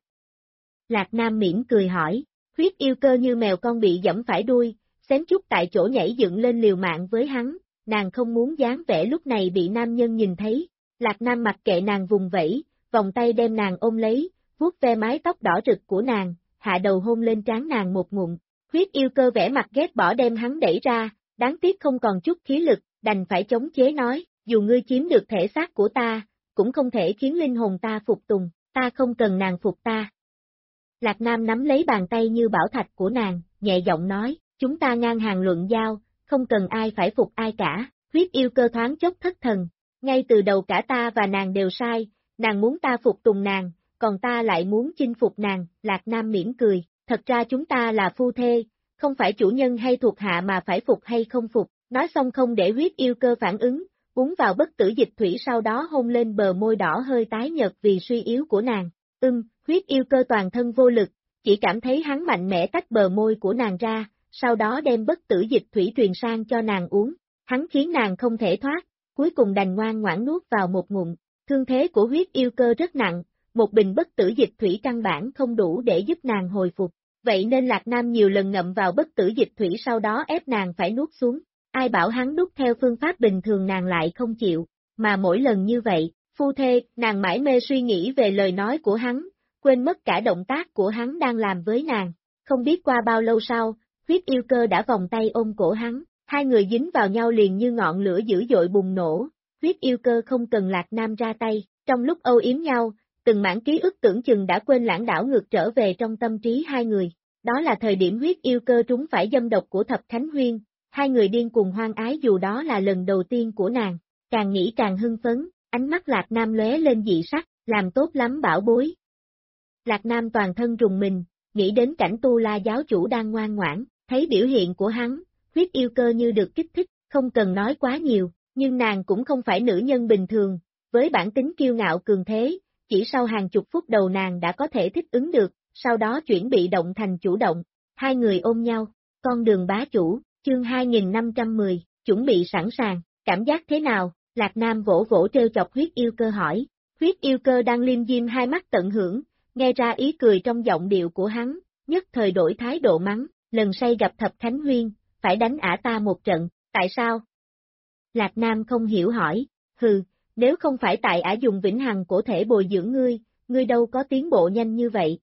Lạc Nam mỉm cười hỏi, huyết yêu cơ như mèo con bị giẫm phải đuôi, xém chút tại chỗ nhảy dựng lên liều mạng với hắn, nàng không muốn dáng vẻ lúc này bị nam nhân nhìn thấy, Lạc Nam mặc kệ nàng vùng vẫy, vòng tay đem nàng ôm lấy, vuốt ve mái tóc đỏ rực của nàng, hạ đầu hôn lên trán nàng một ngụm, huyết yêu cơ vẻ mặt ghét bỏ đem hắn đẩy ra, đáng tiếc không còn chút khí lực, đành phải chống chế nói, dù ngươi chiếm được thể xác của ta, cũng không thể khiến linh hồn ta phục tùng, ta không cần nàng phục ta. Lạc Nam nắm lấy bàn tay như bảo thạch của nàng, nhẹ giọng nói, chúng ta ngang hàng luận giao, không cần ai phải phục ai cả, huyết yêu cơ thoáng chốc thất thần, ngay từ đầu cả ta và nàng đều sai, nàng muốn ta phục tùng nàng, còn ta lại muốn chinh phục nàng, Lạc Nam mỉm cười, thật ra chúng ta là phu thê, không phải chủ nhân hay thuộc hạ mà phải phục hay không phục, nói xong không để huyết yêu cơ phản ứng, uống vào bất tử dịch thủy sau đó hôn lên bờ môi đỏ hơi tái nhợt vì suy yếu của nàng, huyết yêu cơ toàn thân vô lực, chỉ cảm thấy hắn mạnh mẽ tách bờ môi của nàng ra, sau đó đem bất tử dịch thủy truyền sang cho nàng uống, hắn khiến nàng không thể thoát, cuối cùng đành ngoan ngoãn nuốt vào một ngụm, thương thế của huyết yêu cơ rất nặng, một bình bất tử dịch thủy căn bản không đủ để giúp nàng hồi phục, vậy nên Lạc Nam nhiều lần ngậm vào bất tử dịch thủy sau đó ép nàng phải nuốt xuống, ai bảo hắn nuốt theo phương pháp bình thường nàng lại không chịu, mà mỗi lần như vậy, phu thê, nàng mải mê suy nghĩ về lời nói của hắn, quên mất cả động tác của hắn đang làm với nàng, không biết qua bao lâu sau, huyết yêu cơ đã vòng tay ôm cổ hắn, hai người dính vào nhau liền như ngọn lửa dữ dội bùng nổ, huyết yêu cơ không cần Lạc Nam ra tay, trong lúc âu yếm nhau, từng mảng ký ức tưởng chừng đã quên lãng đảo ngược trở về trong tâm trí hai người, đó là thời điểm huyết yêu cơ trúng phải dâm độc của Thập Khánh Huyên, hai người điên cuồng hoang ái dù đó là lần đầu tiên của nàng, càng nghĩ càng hưng phấn, ánh mắt Lạc Nam lóe lên dị sắc, làm tốt lắm bảo bối. Lạc Nam toàn thân rùng mình, nghĩ đến cảnh Tu La giáo chủ đang ngoan ngoãn, thấy biểu hiện của hắn, huyết yêu cơ như được kích thích, không cần nói quá nhiều, nhưng nàng cũng không phải nữ nhân bình thường, với bản tính kiêu ngạo cường thế, chỉ sau hàng chục phút đầu nàng đã có thể thích ứng được, sau đó chuyển bị động thành chủ động, hai người ôm nhau, con đường bá chủ, chương 2510, chuẩn bị sẵn sàng, cảm giác thế nào, Lạc Nam vỗ vỗ trêu chọc huyết yêu cơ hỏi, huyết yêu cơ đang liêm diêm hai mắt tận hưởng, nghe ra ý cười trong giọng điệu của hắn, nhất thời đổi thái độ mắng, lần say gặp Thập Khánh Huyên, phải đánh ả ta một trận, tại sao? Lạc Nam không hiểu hỏi, nếu không phải tại ả dùng vĩnh hằng cổ thể bồi dưỡng ngươi đâu có tiến bộ nhanh như vậy.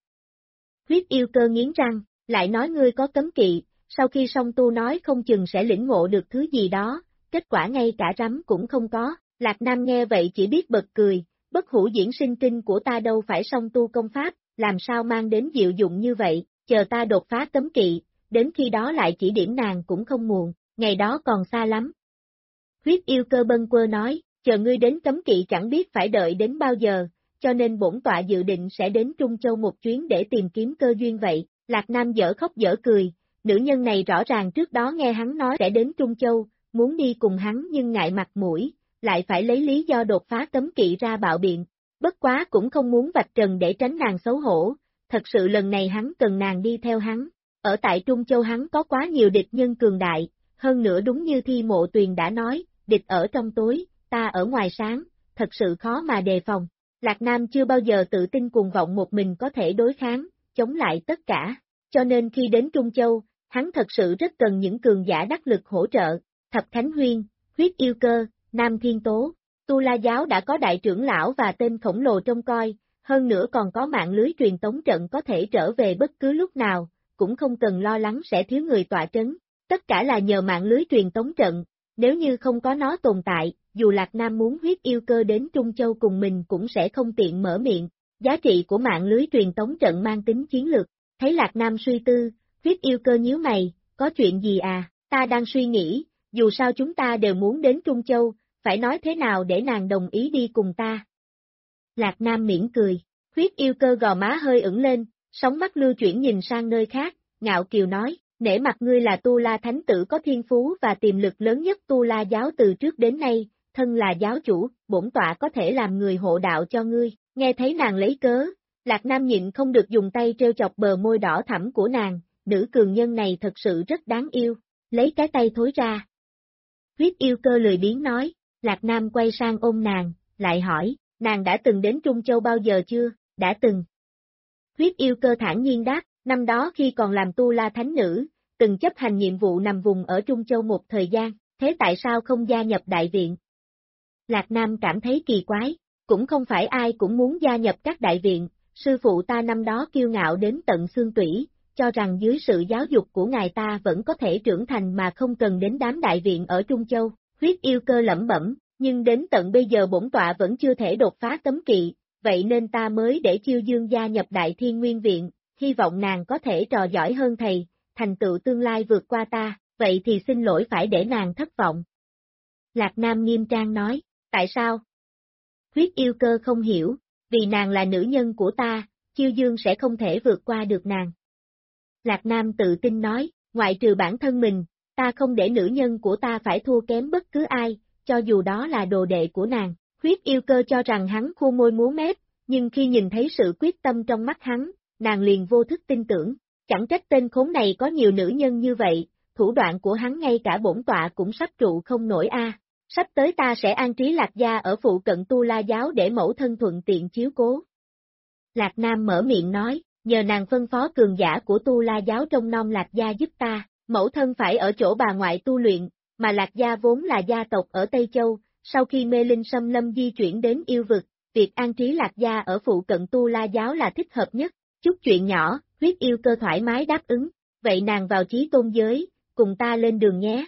Huyết yêu cơ nghiến răng, lại nói ngươi có cấm kỵ, sau khi song tu nói không chừng sẽ lĩnh ngộ được thứ gì đó, kết quả ngay cả rắm cũng không có, Lạc Nam nghe vậy chỉ biết bật cười, bất hủ diễn sinh kinh của ta đâu phải song tu công pháp, làm sao mang đến diệu dụng như vậy, chờ ta đột phá cấm kỵ, đến khi đó lại chỉ điểm nàng cũng không muộn, ngày đó còn xa lắm. Huyết yêu cơ bâng quơ nói, chờ ngươi đến cấm kỵ chẳng biết phải đợi đến bao giờ, cho nên bổn tọa dự định sẽ đến Trung Châu một chuyến để tìm kiếm cơ duyên vậy, Lạc Nam dở khóc dở cười, nữ nhân này rõ ràng trước đó nghe hắn nói sẽ đến Trung Châu, muốn đi cùng hắn nhưng ngại mặt mũi, lại phải lấy lý do đột phá cấm kỵ ra bạo biện, bất quá cũng không muốn vạch trần để tránh nàng xấu hổ, thật sự lần này hắn cần nàng đi theo hắn, ở tại Trung Châu hắn có quá nhiều địch nhân cường đại, hơn nữa đúng như Thi Mộ Tuyền đã nói, địch ở trong tối, ta ở ngoài sáng, thật sự khó mà đề phòng. Lạc Nam chưa bao giờ tự tin cuồng vọng một mình có thể đối kháng, chống lại tất cả, cho nên khi đến Trung Châu, hắn thật sự rất cần những cường giả đắc lực hỗ trợ, Thập Khánh Huyên, huyết yêu cơ, Nam Thiên Tố, Tu La Giáo đã có đại trưởng lão và tên khổng lồ trông coi, hơn nữa còn có mạng lưới truyền tống trận có thể trở về bất cứ lúc nào, cũng không cần lo lắng sẽ thiếu người tọa trấn, tất cả là nhờ mạng lưới truyền tống trận, nếu như không có nó tồn tại, dù Lạc Nam muốn huyết yêu cơ đến Trung Châu cùng mình cũng sẽ không tiện mở miệng, giá trị của mạng lưới truyền tống trận mang tính chiến lược, Thấy Lạc Nam suy tư, huyết yêu cơ nhíu mày, có chuyện gì à, ta đang suy nghĩ, dù sao chúng ta đều muốn đến Trung Châu, phải nói thế nào để nàng đồng ý đi cùng ta. Lạc Nam mỉm cười, huyết yêu cơ gò má hơi ửng lên, sóng mắt lưu chuyển nhìn sang nơi khác, ngạo kiều nói, nể mặt ngươi là Tu La Thánh Tử có thiên phú và tiềm lực lớn nhất Tu La giáo từ trước đến nay, thân là giáo chủ, bổn tọa có thể làm người hộ đạo cho ngươi, nghe thấy nàng lấy cớ, Lạc Nam nhịn không được dùng tay treo chọc bờ môi đỏ thẳm của nàng, nữ cường nhân này thật sự rất đáng yêu, lấy cái tay thối ra. Huyết yêu cơ lười biếng nói, Lạc Nam quay sang ôm nàng, lại hỏi, nàng đã từng đến Trung Châu bao giờ chưa, đã từng. Huyết yêu cơ thản nhiên đáp, năm đó khi còn làm Tu La Thánh Nữ, từng chấp hành nhiệm vụ nằm vùng ở Trung Châu một thời gian, thế tại sao không gia nhập đại viện? Lạc Nam cảm thấy kỳ quái, cũng không phải ai cũng muốn gia nhập các đại viện, sư phụ ta năm đó kiêu ngạo đến tận xương tủy, cho rằng dưới sự giáo dục của ngài ta vẫn có thể trưởng thành mà không cần đến đám đại viện ở Trung Châu, huyết yêu cơ lẩm bẩm, nhưng đến tận bây giờ bổn tọa vẫn chưa thể đột phá cấm kỵ, vậy nên ta mới để Chiêu Dương gia nhập Đại Thiên Nguyên Viện, hy vọng nàng có thể trò giỏi hơn thầy, thành tựu tương lai vượt qua ta, vậy thì xin lỗi phải để nàng thất vọng. Lạc Nam nghiêm trang nói, tại sao? Huyết yêu cơ không hiểu, vì nàng là nữ nhân của ta, Chiêu Dương sẽ không thể vượt qua được nàng. Lạc Nam tự tin nói, ngoại trừ bản thân mình, ta không để nữ nhân của ta phải thua kém bất cứ ai, cho dù đó là đồ đệ của nàng. Huyết yêu cơ cho rằng hắn khua môi múa mép, nhưng khi nhìn thấy sự quyết tâm trong mắt hắn, nàng liền vô thức tin tưởng, chẳng trách tên khốn này có nhiều nữ nhân như vậy, thủ đoạn của hắn ngay cả bổn tọa cũng sắp trụ không nổi a. Sắp tới ta sẽ an trí Lạc gia ở phụ cận Tu La giáo để mẫu thân thuận tiện chiếu cố. Lạc Nam mở miệng nói, nhờ nàng phân phó cường giả của Tu La giáo trông nom Lạc gia giúp ta, mẫu thân phải ở chỗ bà ngoại tu luyện, mà Lạc gia vốn là gia tộc ở Tây Châu, sau khi mê linh xâm lâm di chuyển đến yêu vực, việc an trí Lạc gia ở phụ cận Tu La giáo là thích hợp nhất, chút chuyện nhỏ, huyết yêu cơ thoải mái đáp ứng, vậy nàng vào Chí Tôn giới, cùng ta lên đường nhé.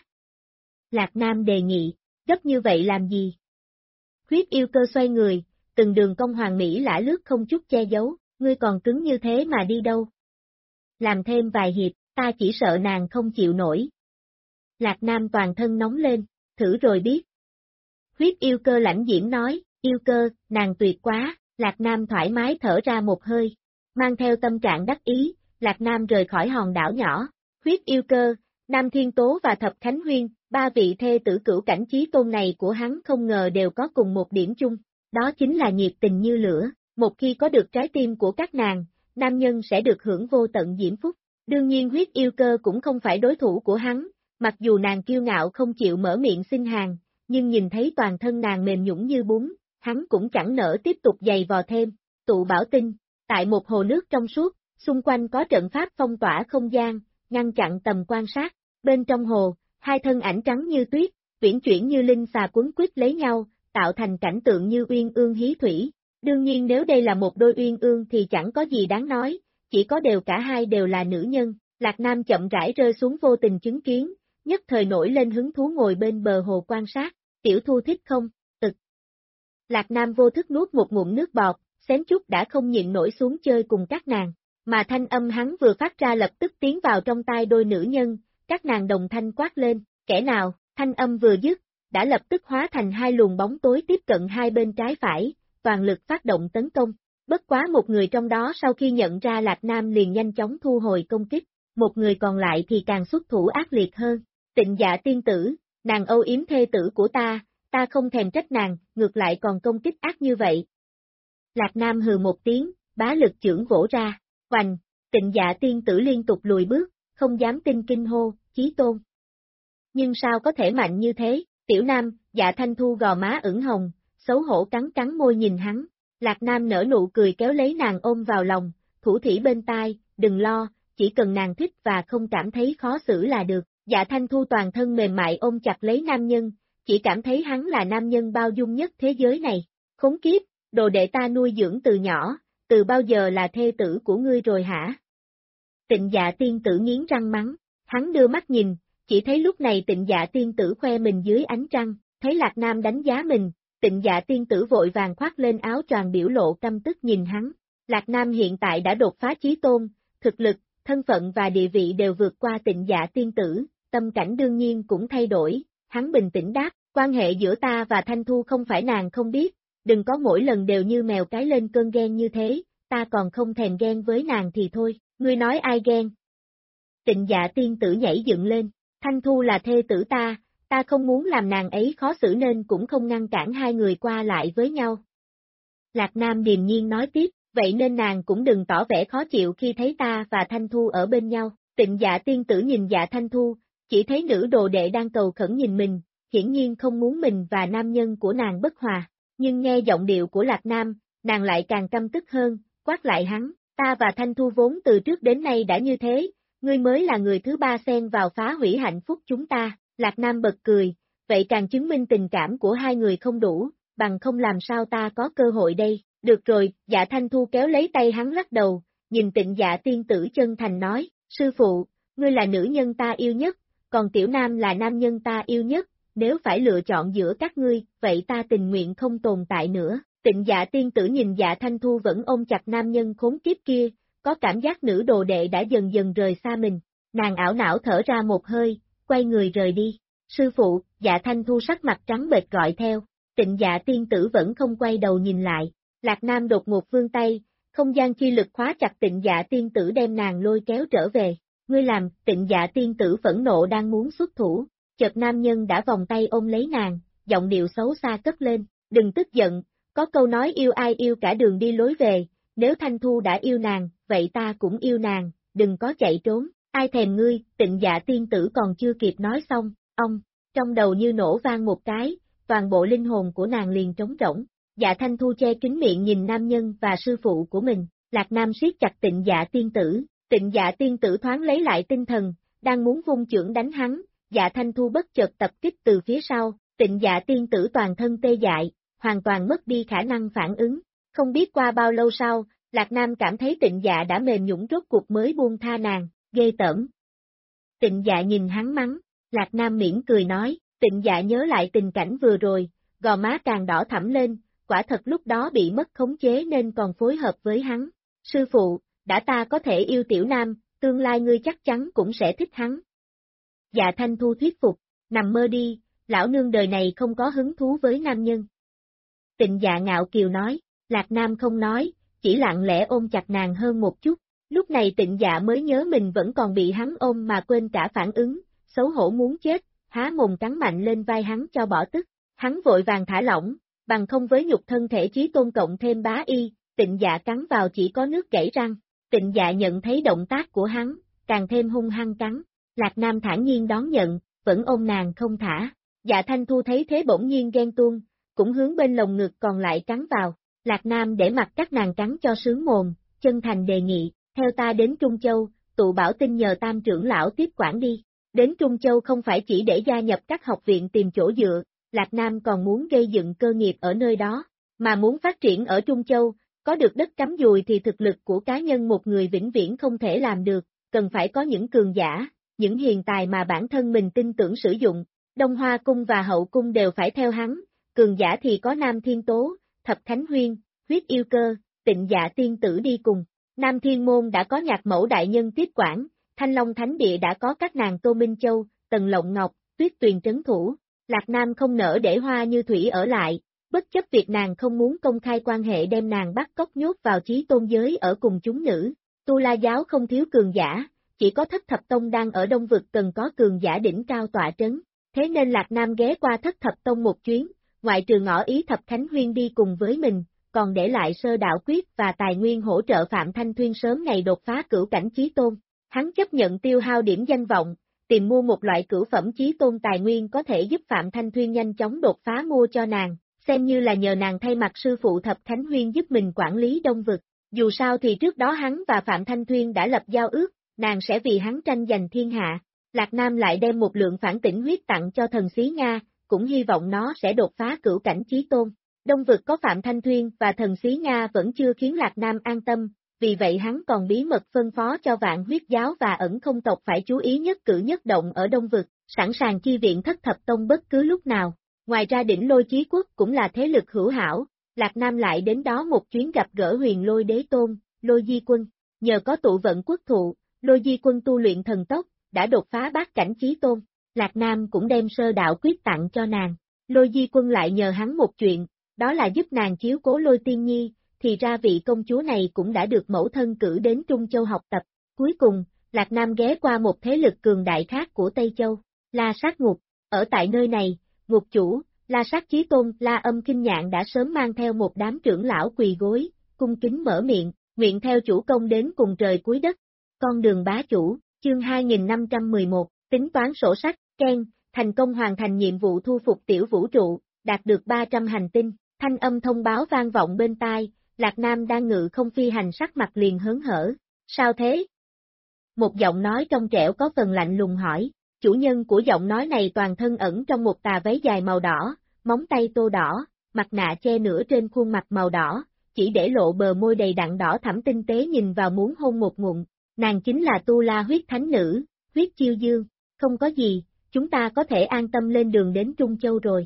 Lạc Nam đề nghị, gấp như vậy làm gì? Huyết yêu cơ xoay người, từng đường cong hoàng mỹ lả lướt không chút che giấu, ngươi còn cứng như thế mà đi đâu? Làm thêm vài hiệp, ta chỉ sợ nàng không chịu nổi. Lạc Nam toàn thân nóng lên, thử rồi biết. Huyết yêu cơ lãnh diễm nói, yêu cơ, nàng tuyệt quá, Lạc Nam thoải mái thở ra một hơi. Mang theo tâm trạng đắc ý, Lạc Nam rời khỏi hòn đảo nhỏ. Huyết yêu cơ, Nam Thiên Tố và Thập Khánh Huyên, ba vị thê tử cửu cảnh chí tôn này của hắn không ngờ đều có cùng một điểm chung, đó chính là nhiệt tình như lửa, một khi có được trái tim của các nàng, nam nhân sẽ được hưởng vô tận diễm phúc. Đương nhiên huyết yêu cơ cũng không phải đối thủ của hắn, mặc dù nàng kiêu ngạo không chịu mở miệng xin hàng, nhưng nhìn thấy toàn thân nàng mềm nhũn như bún, hắn cũng chẳng nỡ tiếp tục giày vò thêm. Tụ Bảo Tinh, tại một hồ nước trong suốt, xung quanh có trận pháp phong tỏa không gian, ngăn chặn tầm quan sát, bên trong hồ, hai thân ảnh trắng như tuyết, uyển chuyển như linh xà quấn quýt lấy nhau, tạo thành cảnh tượng như uyên ương hí thủy. Đương nhiên nếu đây là một đôi uyên ương thì chẳng có gì đáng nói, chỉ có cả hai đều là nữ nhân. Lạc Nam chậm rãi rơi xuống vô tình chứng kiến, nhất thời nổi lên hứng thú ngồi bên bờ hồ quan sát, tiểu thu thích không, ực. Lạc Nam vô thức nuốt một ngụm nước bọt, xém chút đã không nhịn nổi xuống chơi cùng các nàng, mà thanh âm hắn vừa phát ra lập tức tiến vào trong tai đôi nữ nhân, các nàng đồng thanh quát lên, kẻ nào, thanh âm vừa dứt, đã lập tức hóa thành hai luồng bóng tối tiếp cận hai bên trái phải, toàn lực phát động tấn công. Bất quá một người trong đó sau khi nhận ra Lạc Nam liền nhanh chóng thu hồi công kích, một người còn lại thì càng xuất thủ ác liệt hơn. Tịnh Dạ tiên tử, nàng âu yếm thê tử của ta không thèm trách nàng, ngược lại còn công kích ác như vậy. Lạc Nam hừ một tiếng, bá lực chưởng vỗ ra, hoành, Tịnh Dạ tiên tử liên tục lùi bước, không dám tin kinh hô, Chí Tôn. Nhưng sao có thể mạnh như thế, tiểu nam, Dạ Thanh Thu gò má ửng hồng, xấu hổ cắn cắn môi nhìn hắn. Lạc Nam nở nụ cười kéo lấy nàng ôm vào lòng, thủ thỉ bên tai, đừng lo, chỉ cần nàng thích và không cảm thấy khó xử là được. Dạ Thanh Thu toàn thân mềm mại ôm chặt lấy nam nhân, chỉ cảm thấy hắn là nam nhân bao dung nhất thế giới này. Khốn kiếp, đồ đệ ta nuôi dưỡng từ nhỏ, từ bao giờ là thê tử của ngươi rồi hả? Tịnh Dạ tiên tử nghiến răng mắng, hắn đưa mắt nhìn, chỉ thấy lúc này Tịnh Dạ tiên tử khoe mình dưới ánh trăng, thấy Lạc Nam đánh giá mình. Tịnh Dạ tiên tử vội vàng khoác lên áo choàng biểu lộ căm tức nhìn hắn. Lạc Nam hiện tại đã đột phá chí tôn, thực lực, thân phận và địa vị đều vượt qua Tịnh Dạ tiên tử, tâm cảnh đương nhiên cũng thay đổi, hắn bình tĩnh đáp, quan hệ giữa ta và Thanh Thu không phải nàng không biết, đừng có mỗi lần đều như mèo cái lên cơn ghen như thế, ta còn không thèm ghen với nàng thì thôi, ngươi nói ai ghen? Tịnh Dạ tiên tử nhảy dựng lên, Thanh Thu là thê tử ta không muốn làm nàng ấy khó xử nên cũng không ngăn cản hai người qua lại với nhau. Lạc Nam điềm nhiên nói tiếp, vậy nên nàng cũng đừng tỏ vẻ khó chịu khi thấy ta và Thanh Thu ở bên nhau. Tịnh Dạ tiên tử nhìn Dạ Thanh Thu, chỉ thấy nữ đồ đệ đang cầu khẩn nhìn mình, hiển nhiên không muốn mình và nam nhân của nàng bất hòa, nhưng nghe giọng điệu của Lạc Nam, nàng lại càng căm tức hơn, quát lại hắn, ta và Thanh Thu vốn từ trước đến nay đã như thế, ngươi mới là người thứ ba xen vào phá hủy hạnh phúc chúng ta. Lạc Nam bật cười, vậy càng chứng minh tình cảm của hai người không đủ, bằng không làm sao ta có cơ hội đây, được rồi, Dạ Thanh Thu kéo lấy tay hắn lắc đầu, nhìn Tịnh Dạ tiên tử chân thành nói, sư phụ, ngươi là nữ nhân ta yêu nhất, còn Tiểu Nam là nam nhân ta yêu nhất, nếu phải lựa chọn giữa các ngươi, vậy ta tình nguyện không tồn tại nữa. Tịnh Dạ tiên tử nhìn Dạ Thanh Thu vẫn ôm chặt nam nhân khốn kiếp kia, có cảm giác nữ đồ đệ đã dần dần rời xa mình, nàng ảo não thở ra một hơi, quay người rời đi. Sư phụ, Dạ Thanh Thu sắc mặt trắng bệch gọi theo, Tịnh Dạ tiên tử vẫn không quay đầu nhìn lại, Lạc Nam đột ngột vươn tay, không gian chi lực khóa chặt Tịnh Dạ tiên tử đem nàng lôi kéo trở về, ngươi làm, Tịnh Dạ tiên tử phẫn nộ đang muốn xuất thủ, chợt nam nhân đã vòng tay ôm lấy nàng, giọng điệu xấu xa cất lên, đừng tức giận, có câu nói yêu ai yêu cả đường đi lối về, nếu Thanh Thu đã yêu nàng, vậy ta cũng yêu nàng, đừng có chạy trốn, ai thèm ngươi, Tịnh Dạ tiên tử còn chưa kịp nói xong, trong đầu như nổ vang một cái, toàn bộ linh hồn của nàng liền trống rỗng. Dạ Thanh Thu che kín miệng nhìn nam nhân và sư phụ của mình, Lạc Nam siết chặt Tịnh Dạ tiên tử thoáng lấy lại tinh thần, đang muốn vung chưởng đánh hắn, Dạ Thanh Thu bất chợt tập kích từ phía sau, Tịnh Dạ tiên tử toàn thân tê dại, hoàn toàn mất đi khả năng phản ứng, không biết qua bao lâu sau, Lạc Nam cảm thấy Tịnh Dạ đã mềm nhũn rốt cuộc mới buông tha nàng, ghê tởm. Tịnh Dạ nhìn hắn mắng, Lạc Nam mỉm cười nói, Tịnh Dạ nhớ lại tình cảnh vừa rồi, gò má càng đỏ thẳm lên, quả thật lúc đó bị mất khống chế nên còn phối hợp với hắn. Sư phụ, đã ta có thể yêu Tiểu Nam, tương lai ngươi chắc chắn cũng sẽ thích hắn. Dạ Thanh Thu thuyết phục, nằm mơ đi, lão nương đời này không có hứng thú với nam nhân. Tịnh Dạ ngạo kiều nói, Lạc Nam không nói, chỉ lặng lẽ ôm chặt nàng hơn một chút, lúc này Tịnh Dạ mới nhớ mình vẫn còn bị hắn ôm mà quên cả phản ứng, xấu hổ muốn chết, há mồm cắn mạnh lên vai hắn cho bỏ tức, hắn vội vàng thả lỏng, bằng không với nhục thân thể chí tôn cộng thêm bá y, Tịnh Dạ cắn vào chỉ có nước chảy răng, Tịnh Dạ nhận thấy động tác của hắn, càng thêm hung hăng cắn, Lạc Nam thản nhiên đón nhận, vẫn ôm nàng không thả, Dạ Thanh Thu thấy thế bỗng nhiên ghen tuông, cũng hướng bên lồng ngực còn lại cắn vào, Lạc Nam để mặc các nàng cắn cho sướng mồm, chân thành đề nghị, theo ta đến Trung Châu, tụ bảo tinh nhờ tam trưởng lão tiếp quản đi. Đến Trung Châu không phải chỉ để gia nhập các học viện tìm chỗ dựa, Lạc Nam còn muốn gây dựng cơ nghiệp ở nơi đó, mà muốn phát triển ở Trung Châu, có được đất cắm dùi thì thực lực của cá nhân một người vĩnh viễn không thể làm được, cần phải có những cường giả, những hiền tài mà bản thân mình tin tưởng sử dụng, Đông Hoa Cung và Hậu Cung đều phải theo hắn, cường giả thì có Nam Thiên Tố, Thập Khánh Huyên, Huyết Yêu Cơ, Tịnh Dạ tiên tử đi cùng, Nam Thiên Môn đã có Nhạc Mẫu đại nhân tiếp quản. Thanh Long Thánh Địa đã có các nàng Tô Minh Châu, Tần Lộng Ngọc, Tuyết Tuyền trấn thủ, Lạc Nam không nỡ để Hoa Như Thủy ở lại, bất chấp việc nàng không muốn công khai quan hệ đem nàng bắt cóc nhốt vào chí tôn giới ở cùng chúng nữ. Tu La giáo không thiếu cường giả, chỉ có Thất Thập Tông đang ở Đông Vực cần có cường giả đỉnh cao tọa trấn, thế nên Lạc Nam ghé qua Thất Thập Tông một chuyến, ngoại trừ ngỏ ý Thập Khánh Huyên đi cùng với mình, còn để lại sơ đạo quyết và tài nguyên hỗ trợ Phạm Thanh Thuyên sớm ngày đột phá cửu cảnh chí tôn. Hắn chấp nhận tiêu hao điểm danh vọng, tìm mua một loại cửu phẩm chí tôn tài nguyên có thể giúp Phạm Thanh Thuyên nhanh chóng đột phá mua cho nàng, xem như là nhờ nàng thay mặt sư phụ Thập Khánh Huyên giúp mình quản lý Đông Vực. Dù sao thì trước đó hắn và Phạm Thanh Thuyên đã lập giao ước, nàng sẽ vì hắn tranh giành thiên hạ. Lạc Nam lại đem một lượng phản tỉnh huyết tặng cho thần Xí Nga, cũng hy vọng nó sẽ đột phá cửu cảnh chí tôn. Đông Vực có Phạm Thanh Thuyên và thần Xí Nga vẫn chưa khiến Lạc Nam an tâm. Vì vậy hắn còn bí mật phân phó cho Vạn Huyết giáo và Ẩn Không tộc phải chú ý nhất cử nhất động ở Đông Vực, sẵn sàng chi viện Thất Thập Tông bất cứ lúc nào. Ngoài ra Đỉnh Lôi Chí Quốc cũng là thế lực hữu hảo, Lạc Nam lại đến đó một chuyến gặp gỡ Huyền Lôi Đế Tôn, Lôi Di Quân. nhờ có tụ vận quốc thụ, Lôi Di Quân tu luyện thần tốc, đã đột phá bát cảnh chí tôn. Lạc Nam cũng đem sơ đạo quyết tặng cho nàng. Lôi Di Quân lại nhờ hắn một chuyện, đó là giúp nàng chiếu cố Lôi Tiên Nhi, thì ra vị công chúa này cũng đã được mẫu thân cử đến Trung Châu học tập. Cuối cùng, Lạc Nam ghé qua một thế lực cường đại khác của Tây Châu, La Sát Ngục. Ở tại nơi này, ngục chủ, La Sát Chí Tôn La Âm Kinh Nhạn đã sớm mang theo một đám trưởng lão quỳ gối, cung kính mở miệng, nguyện theo chủ công đến cùng trời cuối đất. Con đường bá chủ, chương 2511, tính toán sổ sách, Ken, thành công hoàn thành nhiệm vụ thu phục tiểu vũ trụ, đạt được 300 hành tinh, thanh âm thông báo vang vọng bên tai, Lạc Nam đang ngự không phi hành sắc mặt liền hớn hở. Sao thế? Một giọng nói trong trẻo có phần lạnh lùng hỏi, chủ nhân của giọng nói này toàn thân ẩn trong một tà váy dài màu đỏ, móng tay tô đỏ, mặt nạ che nửa trên khuôn mặt màu đỏ, chỉ để lộ bờ môi đầy đặn đỏ thẳm tinh tế nhìn vào muốn hôn một ngụm, nàng chính là Tu La huyết thánh nữ, huyết chiêu dương, không có gì, chúng ta có thể an tâm lên đường đến Trung Châu rồi.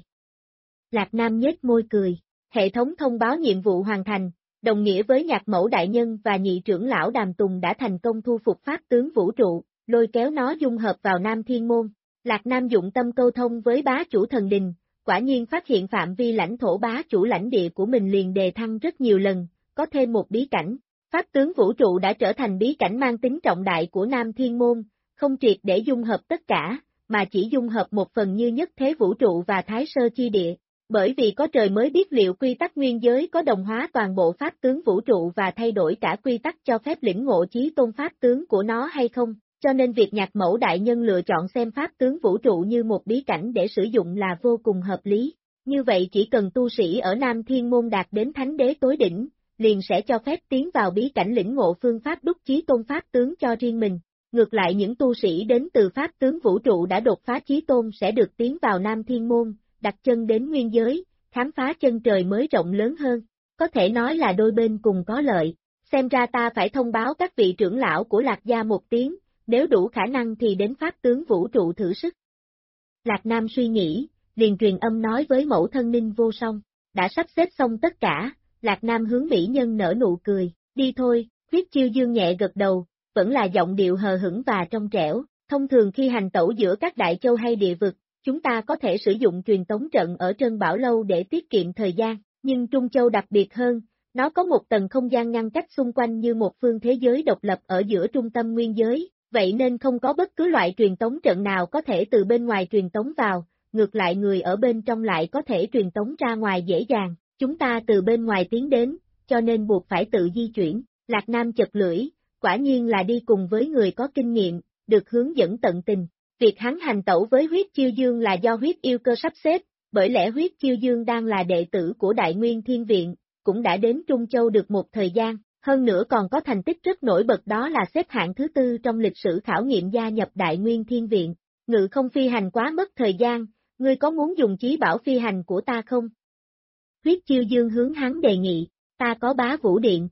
Lạc Nam nhếch môi cười, hệ thống thông báo nhiệm vụ hoàn thành, đồng nghĩa với Nhạc Mẫu Đại Nhân và nhị trưởng lão Đàm Tùng đã thành công thu phục pháp tướng vũ trụ, lôi kéo nó dung hợp vào Nam Thiên Môn. Lạc Nam dụng tâm câu thông với bá chủ thần đình, quả nhiên phát hiện phạm vi lãnh thổ bá chủ lãnh địa của mình liền đề thăng rất nhiều lần, có thêm một bí cảnh. Pháp tướng vũ trụ đã trở thành bí cảnh mang tính trọng đại của Nam Thiên Môn, không triệt để dung hợp tất cả, mà chỉ dung hợp một phần như nhất thế vũ trụ và thái sơ chi địa. Bởi vì có trời mới biết liệu quy tắc nguyên giới có đồng hóa toàn bộ pháp tướng vũ trụ và thay đổi cả quy tắc cho phép lĩnh ngộ chí tôn pháp tướng của nó hay không, cho nên việc Nhạc Mẫu Đại Nhân lựa chọn xem pháp tướng vũ trụ như một bí cảnh để sử dụng là vô cùng hợp lý. Như vậy chỉ cần tu sĩ ở Nam Thiên Môn đạt đến thánh đế tối đỉnh, liền sẽ cho phép tiến vào bí cảnh lĩnh ngộ phương pháp đúc chí tôn pháp tướng cho riêng mình. Ngược lại những tu sĩ đến từ pháp tướng vũ trụ đã đột phá chí tôn sẽ được tiến vào Nam Thiên Môn, đặt chân đến nguyên giới, khám phá chân trời mới rộng lớn hơn. Có thể nói là đôi bên cùng có lợi. Xem ra ta phải thông báo các vị trưởng lão của Lạc gia một tiếng, nếu đủ khả năng thì đến pháp tướng vũ trụ thử sức. Lạc Nam suy nghĩ, liền truyền âm nói với mẫu thân Ninh Vô Song, đã sắp xếp xong tất cả, Lạc Nam hướng mỹ nhân nở nụ cười, đi thôi, huyết chiêu dương nhẹ gật đầu, vẫn là giọng điệu hờ hững và trong trẻo, thông thường khi hành tẩu giữa các đại châu hay địa vực, chúng ta có thể sử dụng truyền tống trận ở Trân Bảo Lâu để tiết kiệm thời gian, nhưng Trung Châu đặc biệt hơn, nó có một tầng không gian ngăn cách xung quanh như một phương thế giới độc lập ở giữa trung tâm nguyên giới, vậy nên không có bất cứ loại truyền tống trận nào có thể từ bên ngoài truyền tống vào, ngược lại người ở bên trong lại có thể truyền tống ra ngoài dễ dàng, chúng ta từ bên ngoài tiến đến, cho nên buộc phải tự di chuyển, Lạc Nam chật lưỡi, quả nhiên là đi cùng với người có kinh nghiệm, được hướng dẫn tận tình. Việc hắn hành tẩu với huyết chiêu dương là do huyết yêu cơ sắp xếp, bởi lẽ huyết chiêu dương đang là đệ tử của Đại Nguyên Thiên Viện, cũng đã đến Trung Châu được một thời gian, hơn nữa còn có thành tích rất nổi bật đó là xếp hạng thứ 4 trong lịch sử khảo nghiệm gia nhập Đại Nguyên Thiên Viện. Ngự không phi hành quá mất thời gian, ngươi có muốn dùng chí bảo phi hành của ta không? Huyết chiêu dương hướng hắn đề nghị, ta có bá vũ điện.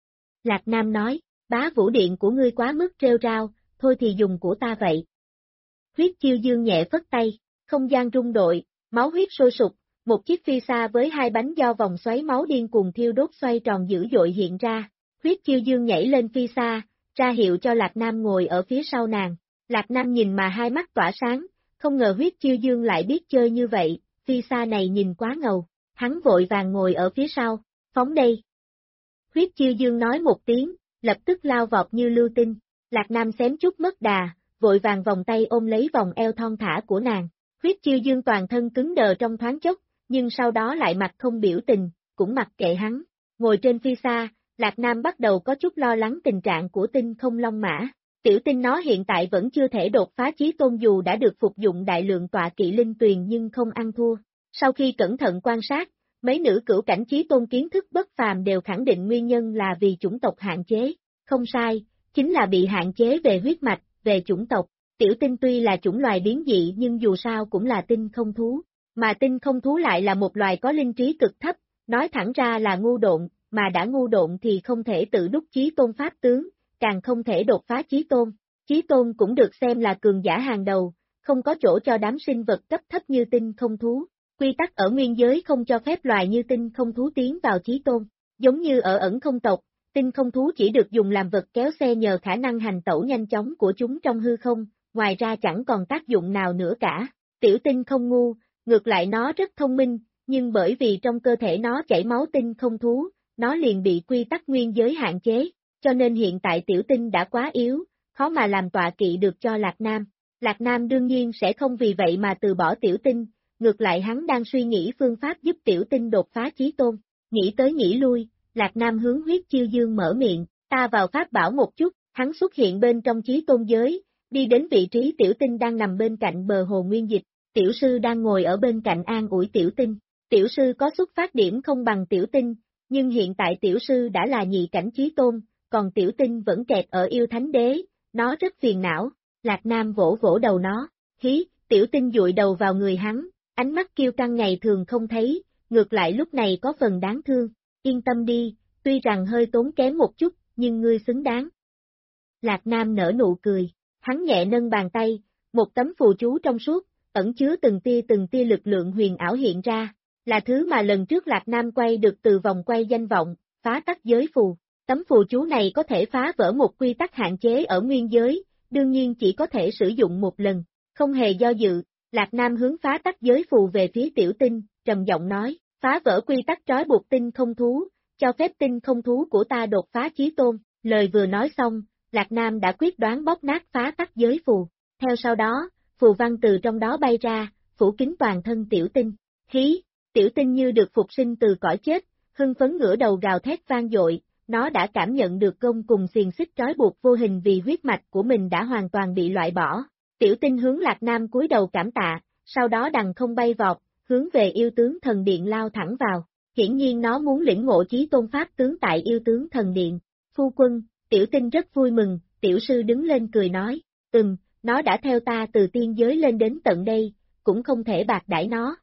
Lạc Nam nói, bá vũ điện của ngươi quá mức rêu rao, thôi thì dùng của ta vậy. Huyết chiêu dương nhẹ phất tay, không gian rung đội, máu huyết sôi sục, một chiếc phi xa với hai bánh do vòng xoáy máu điên cuồng thiêu đốt xoay tròn dữ dội hiện ra. Huyết chiêu dương nhảy lên phi xa, ra hiệu cho Lạc Nam ngồi ở phía sau nàng. Lạc Nam nhìn mà hai mắt tỏa sáng, không ngờ huyết chiêu dương lại biết chơi như vậy, phi xa này nhìn quá ngầu. Hắn vội vàng ngồi ở phía sau, phóng đây. Huyết chiêu dương nói một tiếng, lập tức lao vọt như lưu tinh. Lạc Nam xém chút mất đà, vội vàng vòng tay ôm lấy vòng eo thon thả của nàng. Huyết chiêu dương toàn thân cứng đờ trong thoáng chốc, nhưng sau đó lại mặt không biểu tình, cũng mặc kệ hắn. Ngồi trên phi xa, Lạc Nam bắt đầu có chút lo lắng tình trạng của Tinh Không Long Mã. Tiểu Tinh nó hiện tại vẫn chưa thể đột phá chí tôn dù đã được phục dụng đại lượng tọa kỵ linh tuyền nhưng không ăn thua. Sau khi cẩn thận quan sát, mấy nữ cửu cảnh chí tôn kiến thức bất phàm đều khẳng định nguyên nhân là vì chủng tộc hạn chế. Không sai, chính là bị hạn chế về huyết mạch, về chủng tộc. Tiểu Tinh tuy là chủng loài biến dị nhưng dù sao cũng là tinh không thú, mà tinh không thú lại là một loài có linh trí cực thấp, nói thẳng ra là ngu độn, mà đã ngu độn thì không thể tự đúc chí tôn pháp tướng, càng không thể đột phá chí tôn. Chí tôn cũng được xem là cường giả hàng đầu, không có chỗ cho đám sinh vật cấp thấp như tinh không thú. Quy tắc ở nguyên giới không cho phép loài như tinh không thú tiến vào chí tôn, giống như ở ẩn không tộc, tinh không thú chỉ được dùng làm vật kéo xe nhờ khả năng hành tẩu nhanh chóng của chúng trong hư không, ngoài ra chẳng còn tác dụng nào nữa cả. Tiểu tinh không ngu, ngược lại nó rất thông minh, nhưng bởi vì trong cơ thể nó chảy máu tinh không thú, nó liền bị quy tắc nguyên giới hạn chế, cho nên hiện tại tiểu tinh đã quá yếu, khó mà làm tọa kỵ được cho Lạc Nam. Lạc Nam đương nhiên sẽ không vì vậy mà từ bỏ tiểu tinh, ngược lại hắn đang suy nghĩ phương pháp giúp tiểu tinh đột phá chí tôn. Nghĩ tới nghĩ lui, Lạc Nam hướng Huyết Chiêu Dương mở miệng, ta vào pháp bảo một chút, hắn xuất hiện bên trong chí tôn giới, đi đến vị trí tiểu tinh đang nằm bên cạnh bờ hồ nguyên dịch, tiểu sư đang ngồi ở bên cạnh an ủi tiểu tinh. Tiểu sư có xuất phát điểm không bằng tiểu tinh, nhưng hiện tại tiểu sư đã là nhị cảnh chí tôn, còn tiểu tinh vẫn kẹt ở yêu thánh đế, nó rất phiền não. Lạc Nam vỗ vỗ đầu nó, hí, tiểu tinh dụi đầu vào người hắn, ánh mắt kiêu căng ngày thường không thấy, ngược lại lúc này có phần đáng thương, yên tâm đi, tuy rằng hơi tốn kém một chút, nhưng ngươi xứng đáng. Lạc Nam nở nụ cười, hắn nhẹ nâng bàn tay, một tấm phù chú trong suốt, ẩn chứa từng tia lực lượng huyền ảo hiện ra, là thứ mà lần trước Lạc Nam quay được từ vòng quay danh vọng, phá tắc giới phù. Tấm phù chú này có thể phá vỡ một quy tắc hạn chế ở nguyên giới, đương nhiên chỉ có thể sử dụng một lần, không hề do dự, Lạc Nam hướng phá tắc giới phù về phía tiểu tinh, trầm giọng nói, phá vỡ quy tắc trói buộc tinh không thú, cho phép tinh không thú của ta đột phá chí tôn, lời vừa nói xong, Lạc Nam đã quyết đoán bóp nát phá tắc giới phù, theo sau đó, phù văn từ trong đó bay ra, phủ kín toàn thân tiểu tinh, hí, tiểu tinh như được phục sinh từ cõi chết, hưng phấn ngửa đầu gào thét vang dội. Nó đã cảm nhận được gông cùng xiềng xích trói buộc vô hình vì huyết mạch của mình đã hoàn toàn bị loại bỏ. Tiểu tinh hướng Lạc Nam cúi đầu cảm tạ, sau đó đằng không bay vọt, hướng về yêu tướng thần điện lao thẳng vào. Hiển nhiên nó muốn lĩnh ngộ chí tôn pháp tướng tại yêu tướng thần điện. Phu quân, tiểu tinh rất vui mừng, tiểu sư đứng lên cười nói, nó đã theo ta từ tiên giới lên đến tận đây, cũng không thể bạc đãi nó.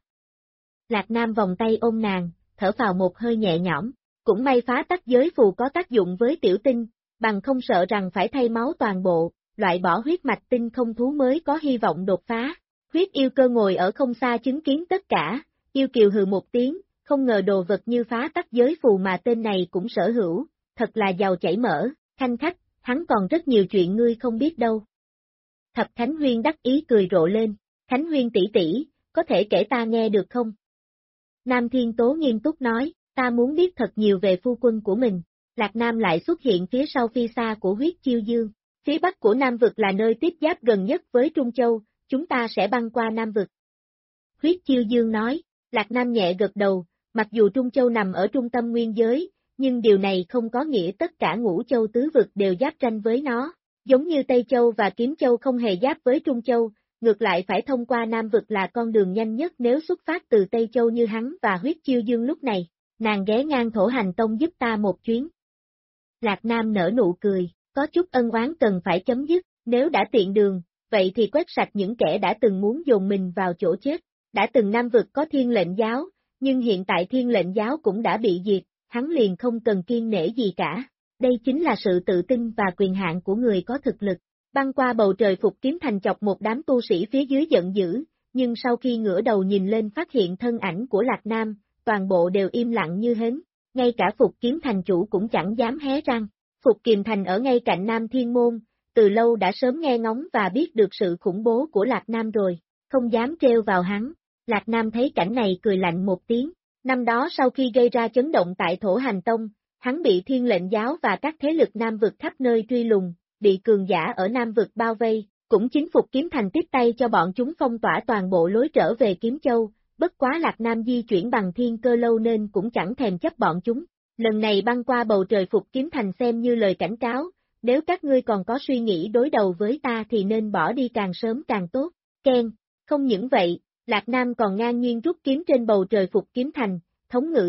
Lạc Nam vòng tay ôm nàng, thở phào một hơi nhẹ nhõm. Cũng may phá tắc giới phù có tác dụng với tiểu tinh, bằng không sợ rằng phải thay máu toàn bộ, loại bỏ huyết mạch tinh không thú mới có hy vọng đột phá. Huyết yêu cơ ngồi ở không xa chứng kiến tất cả, yêu kiều hừ một tiếng, không ngờ đồ vật như phá tắc giới phù mà tên này cũng sở hữu, thật là giàu chảy mỡ, Khanh khách, hắn còn rất nhiều chuyện ngươi không biết đâu. Thập Khánh Huyên đắc ý cười rộ lên, Khánh Huyên tỷ tỷ, có thể kể ta nghe được không? Nam Thiên Tố nghiêm túc nói. Ta muốn biết thật nhiều về phu quân của mình. Lạc Nam lại xuất hiện phía sau phi xa của Huyết Chiêu Dương. Phía bắc của Nam Vực là nơi tiếp giáp gần nhất với Trung Châu, chúng ta sẽ băng qua Nam Vực. Huyết Chiêu Dương nói, Lạc Nam nhẹ gật đầu, mặc dù Trung Châu nằm ở trung tâm nguyên giới, nhưng điều này không có nghĩa tất cả ngũ châu tứ vực đều giáp tranh với nó. Giống như Tây Châu và Kiếm Châu không hề giáp với Trung Châu, ngược lại phải thông qua Nam Vực là con đường nhanh nhất nếu xuất phát từ Tây Châu như hắn và Huyết Chiêu Dương lúc này. Nàng ghé ngang Thổ Hành Tông giúp ta một chuyến. Lạc Nam nở nụ cười, có chút ân oán cần phải chấm dứt, nếu đã tiện đường, vậy thì quét sạch những kẻ đã từng muốn dồn mình vào chỗ chết. Đã từng Nam Vực có Thiên Lệnh Giáo, nhưng hiện tại Thiên Lệnh Giáo cũng đã bị diệt, hắn liền không cần kiên nể gì cả. Đây chính là sự tự tin và quyền hạn của người có thực lực. Băng qua bầu trời Phục Kiếm Thành chọc một đám tu sĩ phía dưới giận dữ, nhưng sau khi ngửa đầu nhìn lên phát hiện thân ảnh của Lạc Nam, toàn bộ đều im lặng như hến, ngay cả Phục Kiếm Thành chủ cũng chẳng dám hé răng. Phục Kiềm Thành ở ngay cạnh Nam Thiên Môn, từ lâu đã sớm nghe ngóng và biết được sự khủng bố của Lạc Nam rồi, không dám trêu vào hắn. Lạc Nam thấy cảnh này cười lạnh một tiếng, năm đó sau khi gây ra chấn động tại Thổ Hành Tông, hắn bị Thiên Lệnh Giáo và các thế lực Nam Vực khắp nơi truy lùng, bị cường giả ở Nam Vực bao vây, cũng chính Phục Kiếm Thành tiếp tay cho bọn chúng phong tỏa toàn bộ lối trở về Kiếm Châu. Bất quá Lạc Nam di chuyển bằng thiên cơ lâu nên cũng chẳng thèm chấp bọn chúng. Lần này băng qua bầu trời Phục Kiếm Thành xem như lời cảnh cáo, nếu các ngươi còn có suy nghĩ đối đầu với ta thì nên bỏ đi càng sớm càng tốt. Ken, không những vậy, Lạc Nam còn ngang nhiên rút kiếm trên bầu trời Phục Kiếm Thành, thống ngự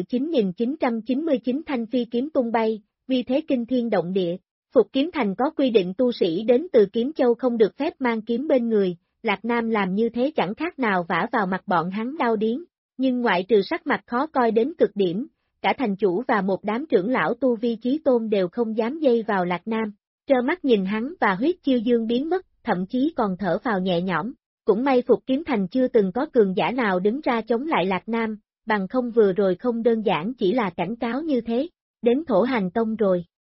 9999 thanh phi kiếm tung bay, vì thế kinh thiên động địa. Phục Kiếm Thành có quy định tu sĩ đến từ Kiếm Châu không được phép mang kiếm bên người. Lạc Nam làm như thế chẳng khác nào vả vào mặt bọn hắn đau điếng, nhưng ngoại trừ sắc mặt khó coi đến cực điểm, cả thành chủ và một đám trưởng lão tu vi chí tôn đều không dám dây vào Lạc Nam, trơ mắt nhìn hắn và Huyết Chiêu Dương biến mất, thậm chí còn thở phào nhẹ nhõm. Cũng may Phục Kiếm Thành chưa từng có cường giả nào đứng ra chống lại Lạc Nam, bằng không vừa rồi không đơn giản chỉ là cảnh cáo như thế. Đến Thổ Hành Tông rồi.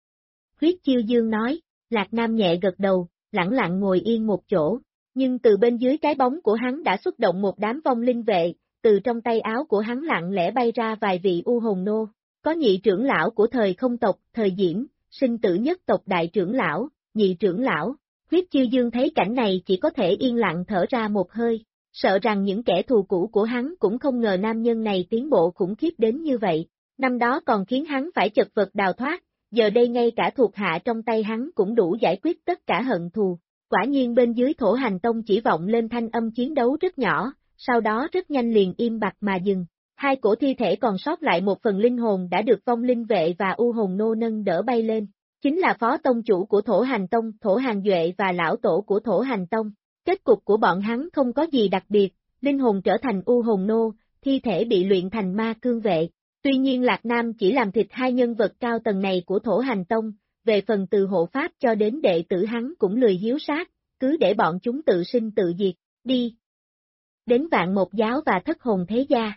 Huyết Chiêu Dương nói, Lạc Nam nhẹ gật đầu, lẳng lặng ngồi yên một chỗ, nhưng từ bên dưới cái bóng của hắn đã xuất động một đám vong linh vệ, từ trong tay áo của hắn lặng lẽ bay ra vài vị u hồn nô, có nhị trưởng lão của thời không tộc, thời Diễm, sinh tử nhất tộc đại trưởng lão, nhị trưởng lão. Huyết Chiêu Dương thấy cảnh này chỉ có thể yên lặng thở ra một hơi, sợ rằng những kẻ thù cũ của hắn cũng không ngờ nam nhân này tiến bộ khủng khiếp đến như vậy, năm đó còn khiến hắn phải chật vật đào thoát, giờ đây ngay cả thuộc hạ trong tay hắn cũng đủ giải quyết tất cả hận thù. Quả nhiên bên dưới Thổ Hành Tông chỉ vọng lên thanh âm chiến đấu rất nhỏ, sau đó rất nhanh liền im bặt mà dừng. Hai cổ thi thể còn sót lại một phần linh hồn đã được vong linh vệ và u hồn nô nâng đỡ bay lên. Chính là phó tông chủ của Thổ Hành Tông, Thổ Hành Duệ và lão tổ của Thổ Hành Tông. Kết cục của bọn hắn không có gì đặc biệt, linh hồn trở thành u hồn nô, thi thể bị luyện thành ma cương vệ. Tuy nhiên Lạc Nam chỉ làm thịt hai nhân vật cao tầng này của Thổ Hành Tông, về phần từ hộ pháp cho đến đệ tử hắn cũng lười hiếu sát, cứ để bọn chúng tự sinh tự diệt, đi. Đến Vạn Một Giáo và Thất Hồn Thế Gia.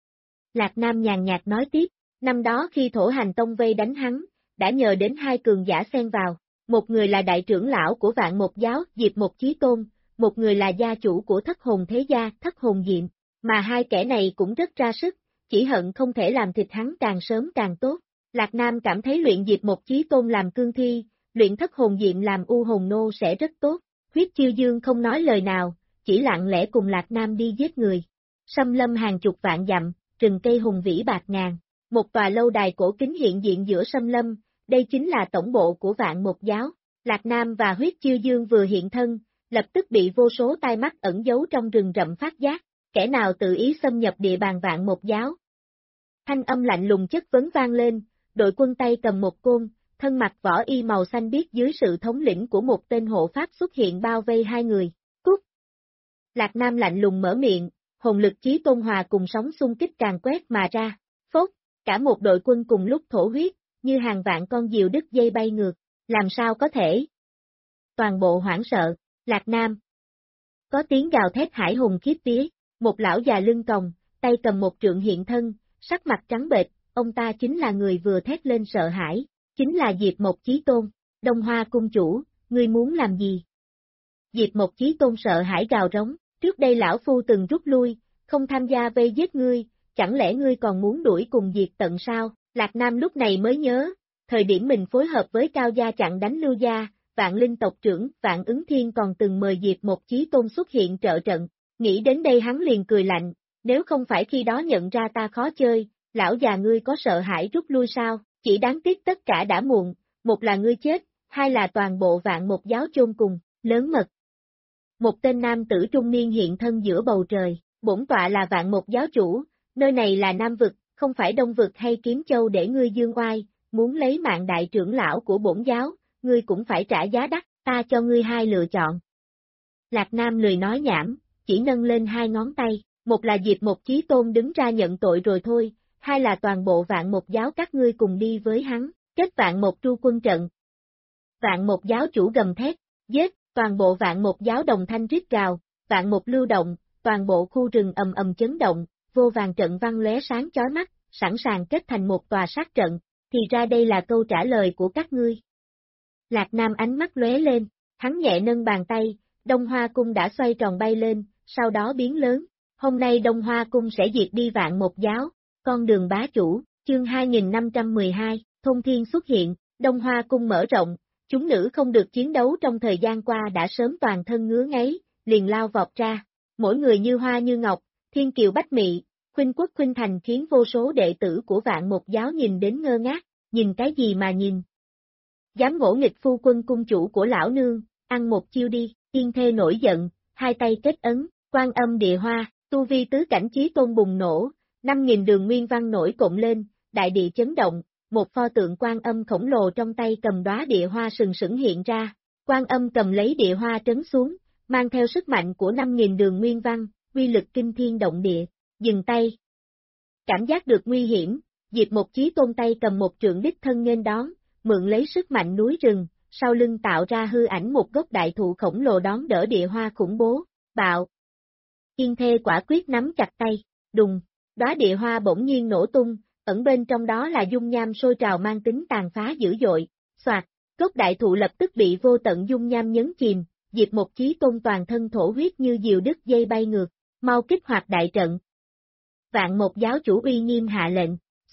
Lạc Nam nhàn nhạt nói tiếp, năm đó khi Thổ Hành Tông vây đánh hắn, đã nhờ đến hai cường giả xen vào, một người là đại trưởng lão của Vạn Một Giáo, Diệp Một Chí Tôn, một người là gia chủ của Thất Hồn Thế Gia, Thất Hồn Diệm, mà hai kẻ này cũng rất ra sức, chỉ hận không thể làm thịt hắn càng sớm càng tốt. Lạc Nam cảm thấy luyện Diệp Một Chí Tôn làm cương thi, luyện Thất Hồn Diệm làm u hồn nô sẽ rất tốt. Huyết Chiêu Dương không nói lời nào, chỉ lặng lẽ cùng Lạc Nam đi giết người. Xâm lâm hàng chục vạn dặm, rừng cây hùng vĩ bạt ngàn, một tòa lâu đài cổ kính hiện diện giữa xâm lâm, đây chính là tổng bộ của Vạn Một Giáo. Lạc Nam và Huyết Chiêu Dương vừa hiện thân, lập tức bị vô số tai mắt ẩn giấu trong rừng rậm phát giác, kẻ nào tự ý xâm nhập địa bàn Vạn Một Giáo. Thanh âm lạnh lùng chất vấn vang lên, đội quân tay cầm một côn, thân mặc võ y màu xanh biếc dưới sự thống lĩnh của một tên hộ pháp xuất hiện bao vây hai người. Cút! Lạc Nam lạnh lùng mở miệng, hồn lực Chí Tôn Hòa cùng sóng xung kích càng quét mà ra. Phốt! Cả một đội quân cùng lúc thổ huyết, như hàng vạn con diều đứt dây bay ngược. Làm sao có thể? Toàn bộ hoảng sợ. Lạc Nam! Có tiếng gào thét hải hùng khiếp vía, một lão già lưng còng, tay cầm một trượng hiện thân, sắc mặt trắng bệch, ông ta chính là người vừa thét lên sợ hãi, chính là Diệp Một Chí Tôn. Đông Hoa cung chủ, ngươi muốn làm gì? Diệp Một Chí Tôn sợ hãi gào rống, trước đây lão phu từng rút lui, không tham gia vây giết ngươi, chẳng lẽ ngươi còn muốn đuổi cùng diệt tận sao? Lạc Nam lúc này mới nhớ, thời điểm mình phối hợp với Cao Gia chặn đánh Lưu Gia, Vạn Linh tộc trưởng Vạn Ứng Thiên còn từng mời Diệp Một Chí Tôn xuất hiện trợ trận, nghĩ đến đây hắn liền cười lạnh, nếu không phải khi đó nhận ra ta khó chơi, lão già ngươi có sợ hãi rút lui sao? Chỉ đáng tiếc tất cả đã muộn, một là ngươi chết, hai là toàn bộ Vạn Một Giáo chôn cùng, lớn mật. Một tên nam tử trung niên hiện thân giữa bầu trời, bổn tọa là Vạn Một Giáo chủ, nơi này là Nam Vực, không phải Đông Vực hay Kiếm Châu để ngươi dương oai, muốn lấy mạng đại trưởng lão của bổn giáo, ngươi cũng phải trả giá đắt, ta cho ngươi hai lựa chọn. Lạc Nam lười nói nhảm, chỉ nâng lên hai ngón tay, một là Diệp Một Chí Tôn đứng ra nhận tội rồi thôi, hai là toàn bộ Vạn Một Giáo các ngươi cùng đi với hắn, kết Vạn Một Tru quân trận. Vạn Một Giáo chủ gầm thét, giết, toàn bộ Vạn Một Giáo đồng thanh rít gào, Vạn Một lưu động, toàn bộ khu rừng ầm ầm chấn động, vô vàng trận văn lóe sáng chói mắt, sẵn sàng kết thành một tòa sát trận, thì ra đây là câu trả lời của các ngươi. Lạc Nam ánh mắt lóe lên, hắn nhẹ nâng bàn tay, Đông Hoa Cung đã xoay tròn bay lên, sau đó biến lớn, hôm nay Đông Hoa Cung sẽ diệt đi Vạn Một Giáo, con đường bá chủ, chương 2512, Thông Thiên xuất hiện, Đông Hoa Cung mở rộng, chúng nữ không được chiến đấu trong thời gian qua đã sớm toàn thân ngứa ngáy, liền lao vọt ra, mỗi người như hoa như ngọc, thiên kiều bách mị, khuynh quốc khuynh thành khiến vô số đệ tử của Vạn Một Giáo nhìn đến ngơ ngác, nhìn cái gì mà nhìn. Dám ngỗ nghịch phu quân cung chủ của lão nương, ăn một chiêu đi, Yên Thê nổi giận, hai tay kết ấn, Quan Âm Địa Hoa, tu vi tứ cảnh Chí Tôn bùng nổ, 5.000 đường nguyên văn nổi cộng lên, đại địa chấn động, một pho tượng Quan Âm khổng lồ trong tay cầm đóa địa hoa sừng sững hiện ra, Quan Âm cầm lấy địa hoa trấn xuống, mang theo sức mạnh của 5.000 đường nguyên văn, uy lực kinh thiên động địa, dừng tay. Cảm giác được nguy hiểm, Diệp Một Chí Tôn tay cầm một trượng đích thân nghênh đón, mượn lấy sức mạnh núi rừng, sau lưng tạo ra hư ảnh một gốc đại thụ khổng lồ đón đỡ địa hoa khủng bố, bạo. Yên Thê quả quyết nắm chặt tay, đùng, đóa địa hoa bỗng nhiên nổ tung, ẩn bên trong đó là dung nham sôi trào mang tính tàn phá dữ dội, xoạt, Gốc đại thụ lập tức bị vô tận dung nham nhấn chìm, Diệp Một Chí Tôn toàn thân thổ huyết như diều đứt dây bay ngược, mau kích hoạt đại trận. Vạn Một giáo chủ uy nghiêm hạ lệnh,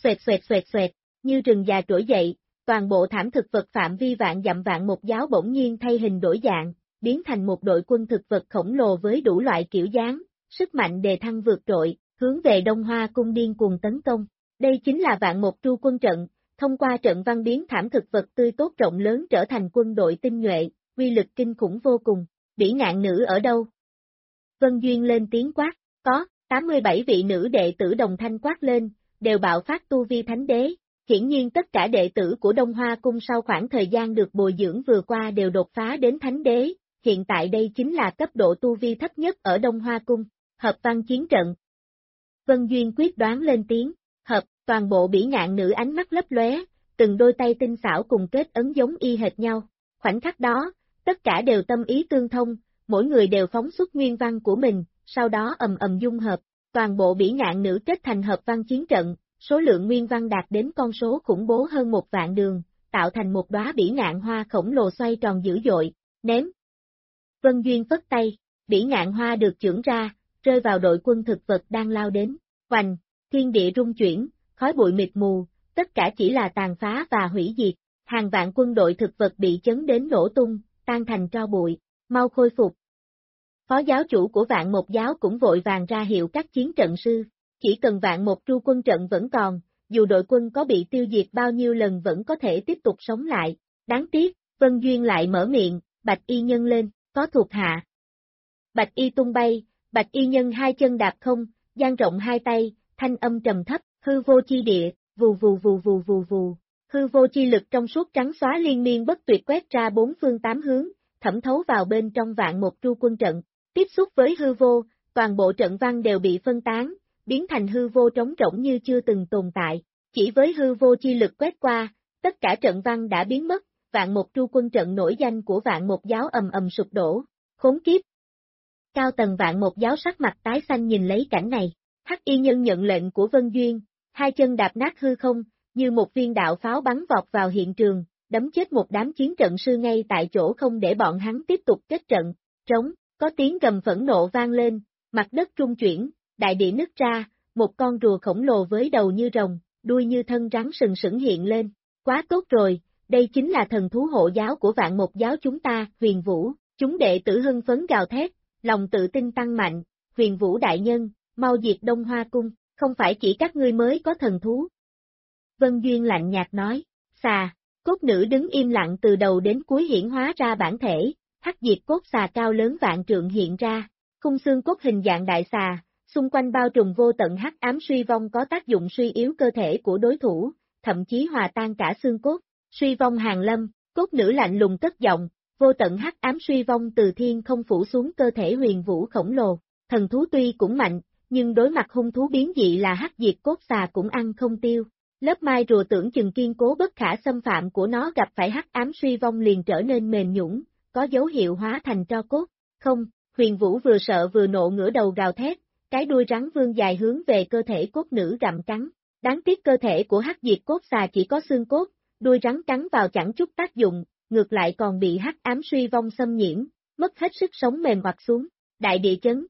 xoẹt, như rừng già trỗi dậy, toàn bộ thảm thực vật phạm vi vạn dặm Vạn Một giáo bỗng nhiên thay hình đổi dạng, biến thành một đội quân thực vật khổng lồ với đủ loại kiểu dáng, sức mạnh đề thăng vượt trội, hướng về Đông Hoa cung điên cuồng tấn công. Đây chính là Vạn Một Tru quân trận, thông qua trận văn biến thảm thực vật tươi tốt rộng lớn trở thành quân đội tinh nhuệ, uy lực kinh khủng vô cùng. Bỉ Ngạn Nữ ở đâu? Vân Duyên lên tiếng quát, có, 87 vị nữ đệ tử đồng thanh quát lên, đều bạo phát tu vi thánh đế. Hiển nhiên tất cả đệ tử của Đông Hoa cung sau khoảng thời gian được bồi dưỡng vừa qua đều đột phá đến thánh đế, hiện tại đây chính là cấp độ tu vi thấp nhất ở Đông Hoa cung. Hợp văn chiến trận. Vân Duyên quyết đoán lên tiếng, hợp, toàn bộ Bỉ Ngạn Nữ ánh mắt lấp lóe, từng đôi tay tinh xảo cùng kết ấn giống y hệt nhau. Khoảnh khắc đó, tất cả đều tâm ý tương thông, mỗi người đều phóng xuất nguyên văn của mình, sau đó ầm ầm dung hợp, toàn bộ Bỉ Ngạn Nữ kết thành hợp văn chiến trận, số lượng nguyên văn đạt đến con số khủng bố hơn 1.000 đường, tạo thành một đóa bỉ ngạn hoa khổng lồ xoay tròn dữ dội, ném. Vân Duyên phất tay, bỉ ngạn hoa được chưởng ra, rơi vào đội quân thực vật đang lao đến, hoành, thiên địa rung chuyển, khói bụi mịt mù, tất cả chỉ là tàn phá và hủy diệt, hàng vạn quân đội thực vật bị chấn đến nổ tung, tan thành tro bụi, mau khôi phục. Phó giáo chủ của Vạn Một giáo cũng vội vàng ra hiệu các chiến trận sư, chỉ cần Vạn Một Tru quân trận vẫn còn, dù đội quân có bị tiêu diệt bao nhiêu lần vẫn có thể tiếp tục sống lại, đáng tiếc, Vân Duyên lại mở miệng, Bạch Y Nhân lên, có thuộc hạ. Bạch Y tung bay, Bạch Y Nhân hai chân đạp không, dang rộng hai tay, thanh âm trầm thấp, hư vô chi địa, vù vù vù vù vù vù, hư vô chi lực trong suốt trắng xóa liên miên bất tuyệt quét ra bốn phương tám hướng, thẩm thấu vào bên trong Vạn Một Tru quân trận, tiếp xúc với hư vô, toàn bộ trận văn đều bị phân tán, biến thành hư vô trống rỗng như chưa từng tồn tại, chỉ với hư vô chi lực quét qua, tất cả trận văn đã biến mất, Vạn Một Tru quân trận nổi danh của Vạn Một giáo ầm ầm sụp đổ, khốn kiếp. Cao tầng Vạn Một giáo sắc mặt tái xanh nhìn lấy cảnh này, Hắc Y Nhân nhận lệnh của Vân Duyên, hai chân đạp nát hư không, như một viên đạo pháo bắn vọt vào hiện trường, đấm chết một đám chiến trận sư ngay tại chỗ không để bọn hắn tiếp tục kết trận, trống, có tiếng gầm phẫn nộ vang lên, mặt đất rung chuyển, đại địa nứt ra, một con rùa khổng lồ với đầu như rồng, đuôi như thân rắn sừng sững hiện lên, quá tốt rồi, đây chính là thần thú hộ giáo của Vạn Một giáo chúng ta, Huyền Vũ, chúng đệ tử hưng phấn gào thét, lòng tự tin tăng mạnh, Huyền Vũ đại nhân, mau diệt Đông Hoa cung, không phải chỉ các ngươi mới có thần thú. Vân Duyên lạnh nhạt nói, xà, cốt nữ đứng im lặng từ đầu đến cuối hiển hóa ra bản thể, hắc diệt cốt xà cao lớn vạn trượng hiện ra, khung xương cốt hình dạng đại xà, xung quanh bao trùm vô tận hắc ám suy vong có tác dụng suy yếu cơ thể của đối thủ, thậm chí hòa tan cả xương cốt, suy vong hàng lâm, cốt nữ lạnh lùng cất giọng, vô tận hắc ám suy vong từ thiên không phủ xuống cơ thể Huyền Vũ khổng lồ, thần thú tuy cũng mạnh, nhưng đối mặt hung thú biến dị là hắc diệt cốt xà cũng ăn không tiêu. Lớp mai rùa tưởng chừng kiên cố bất khả xâm phạm của nó gặp phải hắc ám suy vong liền trở nên mềm nhũn, có dấu hiệu hóa thành tro cốt. Không, Huyền Vũ vừa sợ vừa nộ ngửa đầu gào thét, cái đuôi rắn vươn dài hướng về cơ thể cốt nữ gặm cắn. Đáng tiếc cơ thể của hắc diệt cốt xà chỉ có xương cốt, đuôi rắn cắn vào chẳng chút tác dụng, ngược lại còn bị hắc ám suy vong xâm nhiễm, mất hết sức sống mềm hoặc xuống. Đại địa chấn.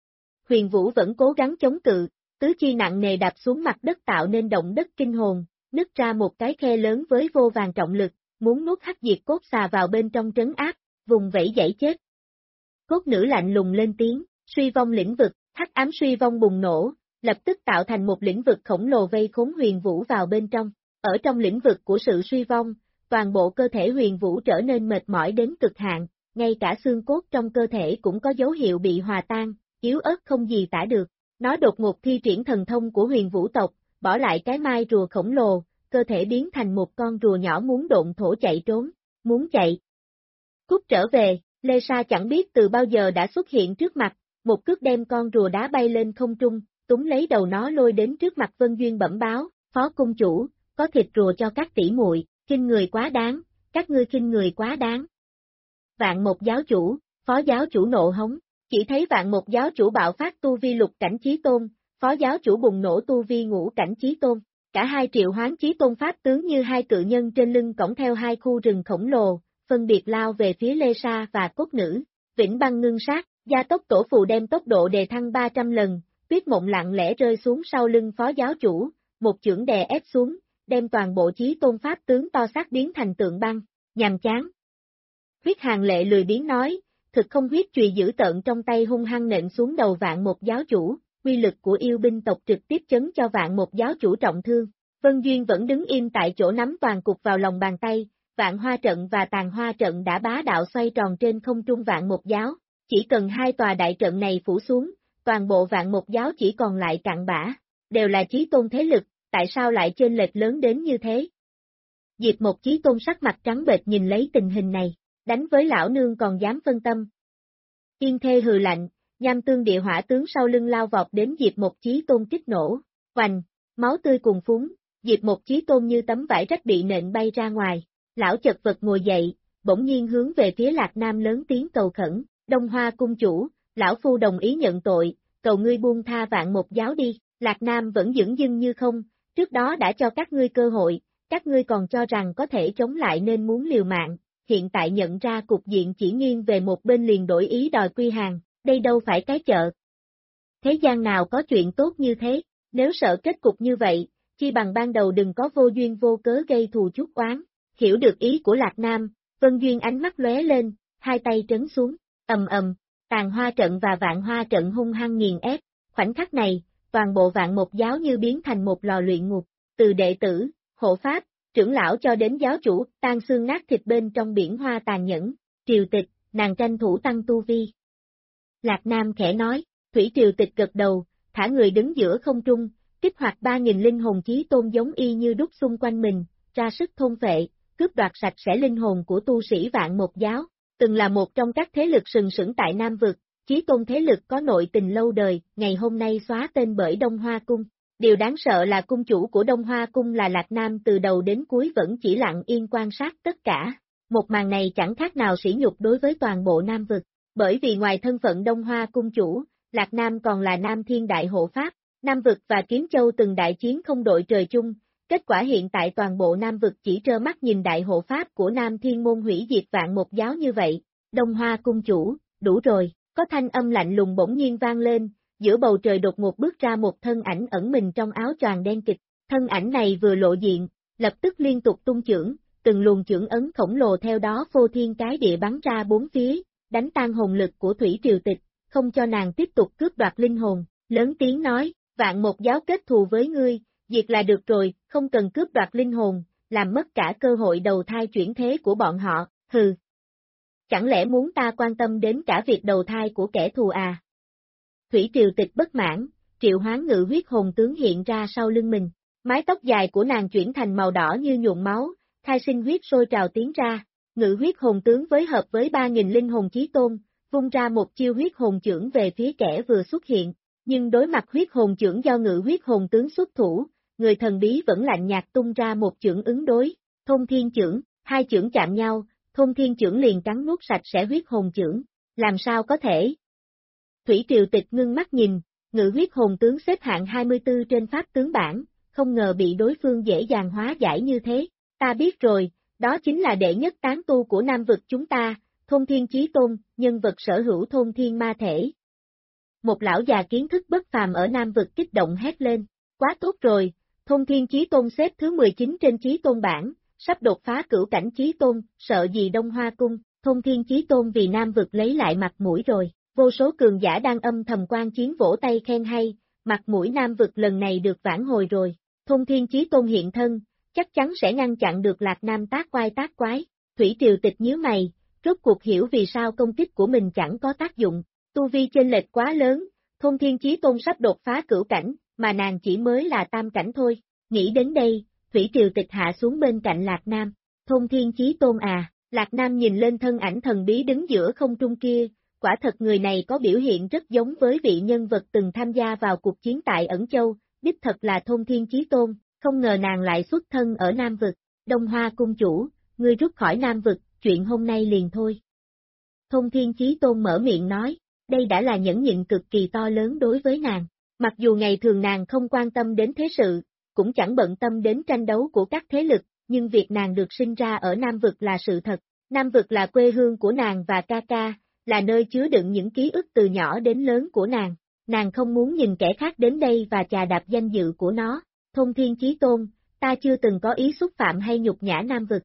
Huyền Vũ vẫn cố gắng chống cự, tứ chi nặng nề đạp xuống mặt đất tạo nên động đất kinh hồn, nứt ra một cái khe lớn với vô vàn trọng lực, muốn nuốt hắc diệt cốt xà vào bên trong trấn áp, vùng vẫy dãy chết. Cốt nữ lạnh lùng lên tiếng, suy vong lĩnh vực, hắc ám suy vong bùng nổ, lập tức tạo thành một lĩnh vực khổng lồ vây khốn Huyền Vũ vào bên trong. Ở trong lĩnh vực của sự suy vong, toàn bộ cơ thể Huyền Vũ trở nên mệt mỏi đến cực hạn, ngay cả xương cốt trong cơ thể cũng có dấu hiệu bị hòa tan, yếu ớt không gì tả được. Nó đột ngột thi triển thần thông của Huyền Vũ tộc, bỏ lại cái mai rùa khổng lồ, cơ thể biến thành một con rùa nhỏ muốn độn thổ chạy trốn, muốn chạy. Cút trở về, Lê Sa chẳng biết từ bao giờ đã xuất hiện trước mặt, một cước đem con rùa đá bay lên không trung, túm lấy đầu nó lôi đến trước mặt Vân Duyên bẩm báo, Phó cung chủ, có thịt rùa cho các tỷ muội, khinh người quá đáng, các ngươi khinh người quá đáng. Vạn Một giáo chủ, Phó giáo chủ nộ hống. Chỉ thấy Vạn Một giáo chủ bạo phát tu vi lục cảnh chí tôn, phó giáo chủ bùng nổ tu vi ngũ cảnh chí tôn, Cả hai triệu hoán chí tôn pháp tướng như hai cự nhân trên lưng cõng theo hai khu rừng khổng lồ, phân biệt lao về phía Lê Sa và cốt nữ. Vĩnh băng ngưng sát, gia tốc tổ phù đem tốc độ đề thăng 300 lần, Tuyết Mộng lặng lẽ rơi xuống sau lưng phó giáo chủ, một chưởng đè ép xuống, đem toàn bộ chí tôn pháp tướng to xác biến thành tượng băng, nhàm chán. Huyết Hàng Lệ lười biếng nói, thực không huyết chùy dữ tợn trong tay hung hăng nện xuống đầu Vạn Một giáo chủ, uy lực của yêu binh tộc trực tiếp chấn cho Vạn Một giáo chủ trọng thương. Vân Duyên vẫn đứng im tại chỗ nắm toàn cục vào lòng bàn tay, Vạn Hoa trận và Tàn Hoa trận đã bá đạo xoay tròn trên không trung Vạn Một giáo, chỉ cần hai tòa đại trận này phủ xuống, toàn bộ Vạn Một giáo chỉ còn lại cặn bã, đều là chí tôn thế lực, tại sao lại chênh lệch lớn đến như thế? Diệp Một chí tôn sắc mặt trắng bệch nhìn lấy tình hình này, đánh với lão nương còn dám phân tâm. Yên Thê hừ lạnh, Nham Tương Địa Hỏa tướng sau lưng lao vọt đến Diệp Một chí tôn kích nổ, hoành, máu tươi cùng phúng, Diệp Một chí tôn như tấm vải rách bị nện bay ra ngoài, lão chật vật ngồi dậy, bỗng nhiên hướng về phía Lạc Nam lớn tiếng cầu khẩn, Đông Hoa cung chủ, lão phu đồng ý nhận tội, cầu ngươi buông tha Vạn Một giáo đi, Lạc Nam vẫn dửng dưng như không, trước đó đã cho các ngươi cơ hội, các ngươi còn cho rằng có thể chống lại nên muốn liều mạng, hiện tại nhận ra cục diện chỉ nghiêng về một bên liền đổi ý đòi quy hàng, đây đâu phải cái chợ. Thế gian nào có chuyện tốt như thế, nếu sợ kết cục như vậy, chi bằng ban đầu đừng có vô duyên vô cớ gây thù chuốc oán, hiểu được ý của Lạc Nam, Vân Duyên ánh mắt lóe lên, hai tay trấn xuống, ầm ầm, Tàn Hoa trận và Vạn Hoa trận hung hăng nghiền ép, khoảnh khắc này, toàn bộ Vạn Một giáo như biến thành một lò luyện ngục, từ đệ tử, hộ pháp, trưởng lão cho đến giáo chủ, tan xương nát thịt bên trong biển hoa tàn nhẫn, Triều Tịch, nàng tranh thủ tăng tu vi. Lạc Nam khẽ nói, Thủy Triều Tịch gật đầu, thả người đứng giữa không trung, kích hoạt 3.000 linh hồn chí tôn giống y như đúc xung quanh mình, ra sức thôn phệ, cướp đoạt sạch sẽ linh hồn của tu sĩ Vạn Một giáo, từng là một trong các thế lực sừng sững tại Nam Vực, chí tôn thế lực có nội tình lâu đời, ngày hôm nay xóa tên bởi Đông Hoa Cung. Điều đáng sợ là cung chủ của Đông Hoa Cung là Lạc Nam từ đầu đến cuối vẫn chỉ lặng yên quan sát tất cả. Một màn này chẳng khác nào sỉ nhục đối với toàn bộ Nam Vực, bởi vì ngoài thân phận Đông Hoa Cung chủ, Lạc Nam còn là Nam Thiên Đại Hộ Pháp, Nam Vực và Kiếm Châu từng đại chiến không đội trời chung, kết quả hiện tại toàn bộ Nam Vực chỉ trơ mắt nhìn Đại Hộ Pháp của Nam Thiên môn hủy diệt Vạn Một giáo như vậy. Đông Hoa Cung chủ, đủ rồi, có thanh âm lạnh lùng bỗng nhiên vang lên. Giữa bầu trời đột ngột bước ra một thân ảnh ẩn mình trong áo choàng đen kịch, thân ảnh này vừa lộ diện, lập tức liên tục tung chưởng, từng luồng chưởng ấn khổng lồ theo đó phô thiên cái địa bắn ra bốn phía, đánh tan hồn lực của Thủy Triều Tịch, không cho nàng tiếp tục cướp đoạt linh hồn, lớn tiếng nói, Vạn Một giáo kết thù với ngươi, diệt là được rồi, không cần cướp đoạt linh hồn, làm mất cả cơ hội đầu thai chuyển thế của bọn họ, hừ. Chẳng lẽ muốn ta quan tâm đến cả việc đầu thai của kẻ thù à? Thủy Triều Tịch bất mãn, triệu hoán ngự huyết hồn tướng hiện ra sau lưng mình, mái tóc dài của nàng chuyển thành màu đỏ như nhuộm máu, khai sinh huyết sôi trào tiến ra, ngự huyết hồn tướng phối hợp với 3.000 linh hồn chí tôn, vung ra một chiêu huyết hồn chưởng về phía kẻ vừa xuất hiện, nhưng đối mặt huyết hồn chưởng do ngự huyết hồn tướng xuất thủ, người thần bí vẫn lạnh nhạt tung ra một chưởng ứng đối, Thôn Thiên chưởng, hai chưởng chạm nhau, Thôn Thiên chưởng liền cắn nuốt sạch sẽ huyết hồn chưởng, làm sao có thể? Thủy Triều Tịch ngưng mắt nhìn, ngự huyết hồn tướng xếp hạng 24 trên pháp tướng bảng, không ngờ bị đối phương dễ dàng hóa giải như thế, ta biết rồi, đó chính là đệ nhất tán tu của Nam Vực chúng ta, Thôn Thiên Chí Tôn, nhân vật sở hữu Thôn Thiên ma thể. Một lão già kiến thức bất phàm ở Nam Vực kích động hét lên, quá tốt rồi, Thôn Thiên Chí Tôn xếp thứ 19 trên Chí Tôn bảng, sắp đột phá cửu cảnh Chí Tôn, sợ gì Đông Hoa Cung, Thôn Thiên Chí Tôn vì Nam Vực lấy lại mặt mũi rồi. Vô số cường giả đang âm thầm quan chiến vỗ tay khen hay, mặt mũi Nam Vực lần này được vãn hồi rồi, Thôn Thiên Chí Tôn hiện thân, chắc chắn sẽ ngăn chặn được Lạc Nam tác quái tác quái, Thủy Triều Tịch nhíu mày, rốt cuộc hiểu vì sao công kích của mình chẳng có tác dụng, tu vi chênh lệch quá lớn, Thôn Thiên Chí Tôn sắp đột phá cửu cảnh, mà nàng chỉ mới là tam cảnh thôi, nghĩ đến đây, Thủy Triều Tịch hạ xuống bên cạnh Lạc Nam, Thôn Thiên Chí Tôn à, Lạc Nam nhìn lên thân ảnh thần bí đứng giữa không trung kia. Quả thật người này có biểu hiện rất giống với vị nhân vật từng tham gia vào cuộc chiến tại Ẩn Châu, đích thật là Thôn Thiên Chí Tôn, không ngờ nàng lại xuất thân ở Nam Vực, Đông Hoa Cung chủ, ngươi rút khỏi Nam Vực, chuyện hôm nay liền thôi. Thôn Thiên Chí Tôn mở miệng nói, đây đã là nhẫn nhịn cực kỳ to lớn đối với nàng, mặc dù ngày thường nàng không quan tâm đến thế sự, cũng chẳng bận tâm đến tranh đấu của các thế lực, nhưng việc nàng được sinh ra ở Nam Vực là sự thật. Nam Vực là quê hương của nàng và ca ca, là nơi chứa đựng những ký ức từ nhỏ đến lớn của nàng. Nàng không muốn nhìn kẻ khác đến đây và chà đạp danh dự của nó. Thông Thiên Chí Tôn, ta chưa từng có ý xúc phạm hay nhục nhã Nam Vực.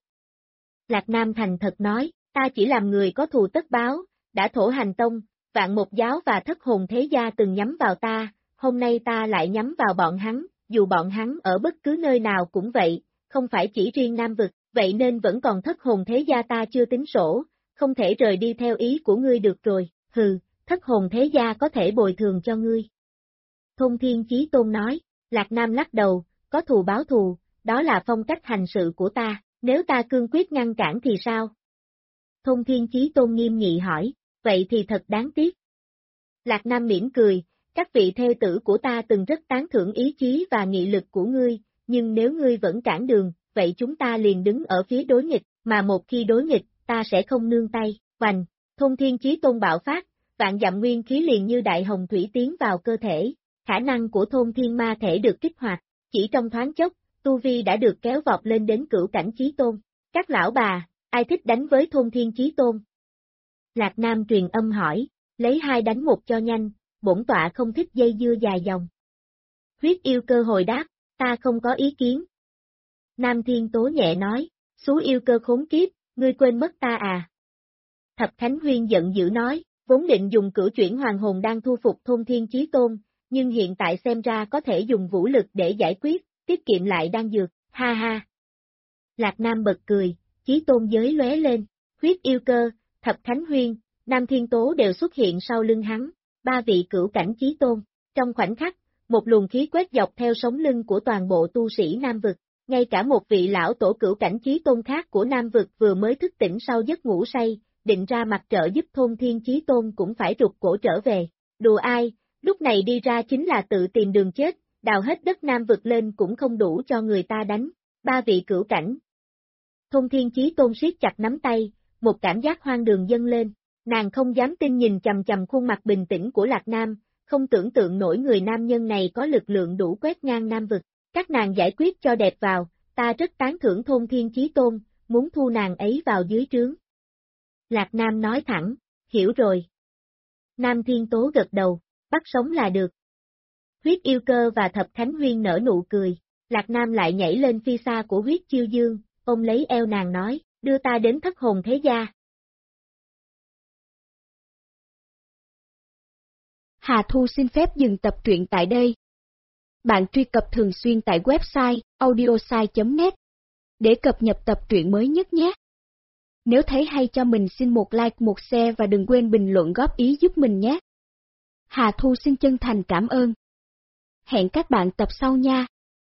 Lạc Nam thành thật nói, ta chỉ làm người có thù tất báo, đã Thổ Hành Tông, Vạn Một Giáo và Thất Hồn Thế Gia từng nhắm vào ta, hôm nay ta lại nhắm vào bọn hắn, dù bọn hắn ở bất cứ nơi nào cũng vậy, không phải chỉ riêng Nam Vực, vậy nên vẫn còn Thất Hồn Thế Gia ta chưa tính sổ, không thể rời đi theo ý của ngươi được rồi, hừ, Thất Hồn Thế Gia có thể bồi thường cho ngươi. Thông Thiên Chí Tôn nói, Lạc Nam lắc đầu, có thù báo thù, đó là phong cách hành sự của ta, nếu ta cương quyết ngăn cản thì sao? Thông Thiên Chí Tôn nghiêm nghị hỏi, vậy thì thật đáng tiếc. Lạc Nam mỉm cười, các vị thê tử của ta từng rất tán thưởng ý chí và nghị lực của ngươi, nhưng nếu ngươi vẫn cản đường, vậy chúng ta liền đứng ở phía đối nghịch, mà một khi đối nghịch, ta sẽ không nương tay, hoành, Thông Thiên Chí Tôn bạo phát, vạn dặm nguyên khí liền như đại hồng thủy tiến vào cơ thể, khả năng của Thôn Thiên Ma Thể được kích hoạt, chỉ trong thoáng chốc, tu vi đã được kéo vọt lên đến cửu cảnh Chí Tôn. Các lão bà, ai thích đánh với Thôn Thiên Chí Tôn? Lạc Nam truyền âm hỏi, lấy 2 đánh 1 cho nhanh, bổn tọa không thích dây dưa dài dòng. Huyết yêu cơ hồi đáp, ta không có ý kiến. Nam Thiên Tố nhẹ nói, xú yêu cơ khốn kiếp, ngươi quên mất ta à? Thập Khánh Huyên giận dữ nói, vốn định dùng cửu chuyển hoàng hồn đang thu phục Thôn Thiên Chí Tôn, nhưng hiện tại xem ra có thể dùng vũ lực để giải quyết, tiết kiệm lại đan dược, ha ha. Lạc Nam bật cười, Chí Tôn giới lóe lên, huyết yêu cơ, Thập Khánh Huyên, Nam Thiên Tố đều xuất hiện sau lưng hắn, 3 vị cửu cảnh Chí Tôn, trong khoảnh khắc, một luồng khí quét dọc theo sống lưng của toàn bộ tu sĩ Nam Vực, ngay cả một vị lão tổ cửu cảnh Chí Tôn khác của Nam Vực vừa mới thức tỉnh sau giấc ngủ say, định ra mặt trợ giúp Thôn Thiên Chí Tôn cũng phải rụt cổ trở về, đùa ai, lúc này đi ra chính là tự tìm đường chết, đào hết đất Nam Vực lên cũng không đủ cho người ta đánh, 3 vị cửu cảnh. Thôn Thiên Chí Tôn siết chặt nắm tay, một cảm giác hoang đường dâng lên, nàng không dám tin nhìn chầm chầm khuôn mặt bình tĩnh của Lạc Nam, không tưởng tượng nổi người nam nhân này có lực lượng đủ quét ngang Nam Vực, các nàng giải quyết cho đẹp vào, ta rất tán thưởng Thôn Thiên Chí Tôn, muốn thu nàng ấy vào dưới trướng. Lạc Nam nói thẳng, hiểu rồi. Nam Thiên Tố gật đầu, bắt sống là được. Huyết yêu cơ và Thập Khánh Huyên nở nụ cười, Lạc Nam lại nhảy lên phi xa của huyết chiêu dương, ôm lấy eo nàng nói, đưa ta đến Thất Hồn Thế Gia. Hà Thu xin phép dừng tập truyện tại đây. Bạn truy cập thường xuyên tại website audiosai.net để cập nhật tập truyện mới nhất nhé. Nếu thấy hay cho mình xin một like, một share và đừng quên bình luận góp ý giúp mình nhé. Hà Thu xin chân thành cảm ơn. Hẹn các bạn tập sau nha.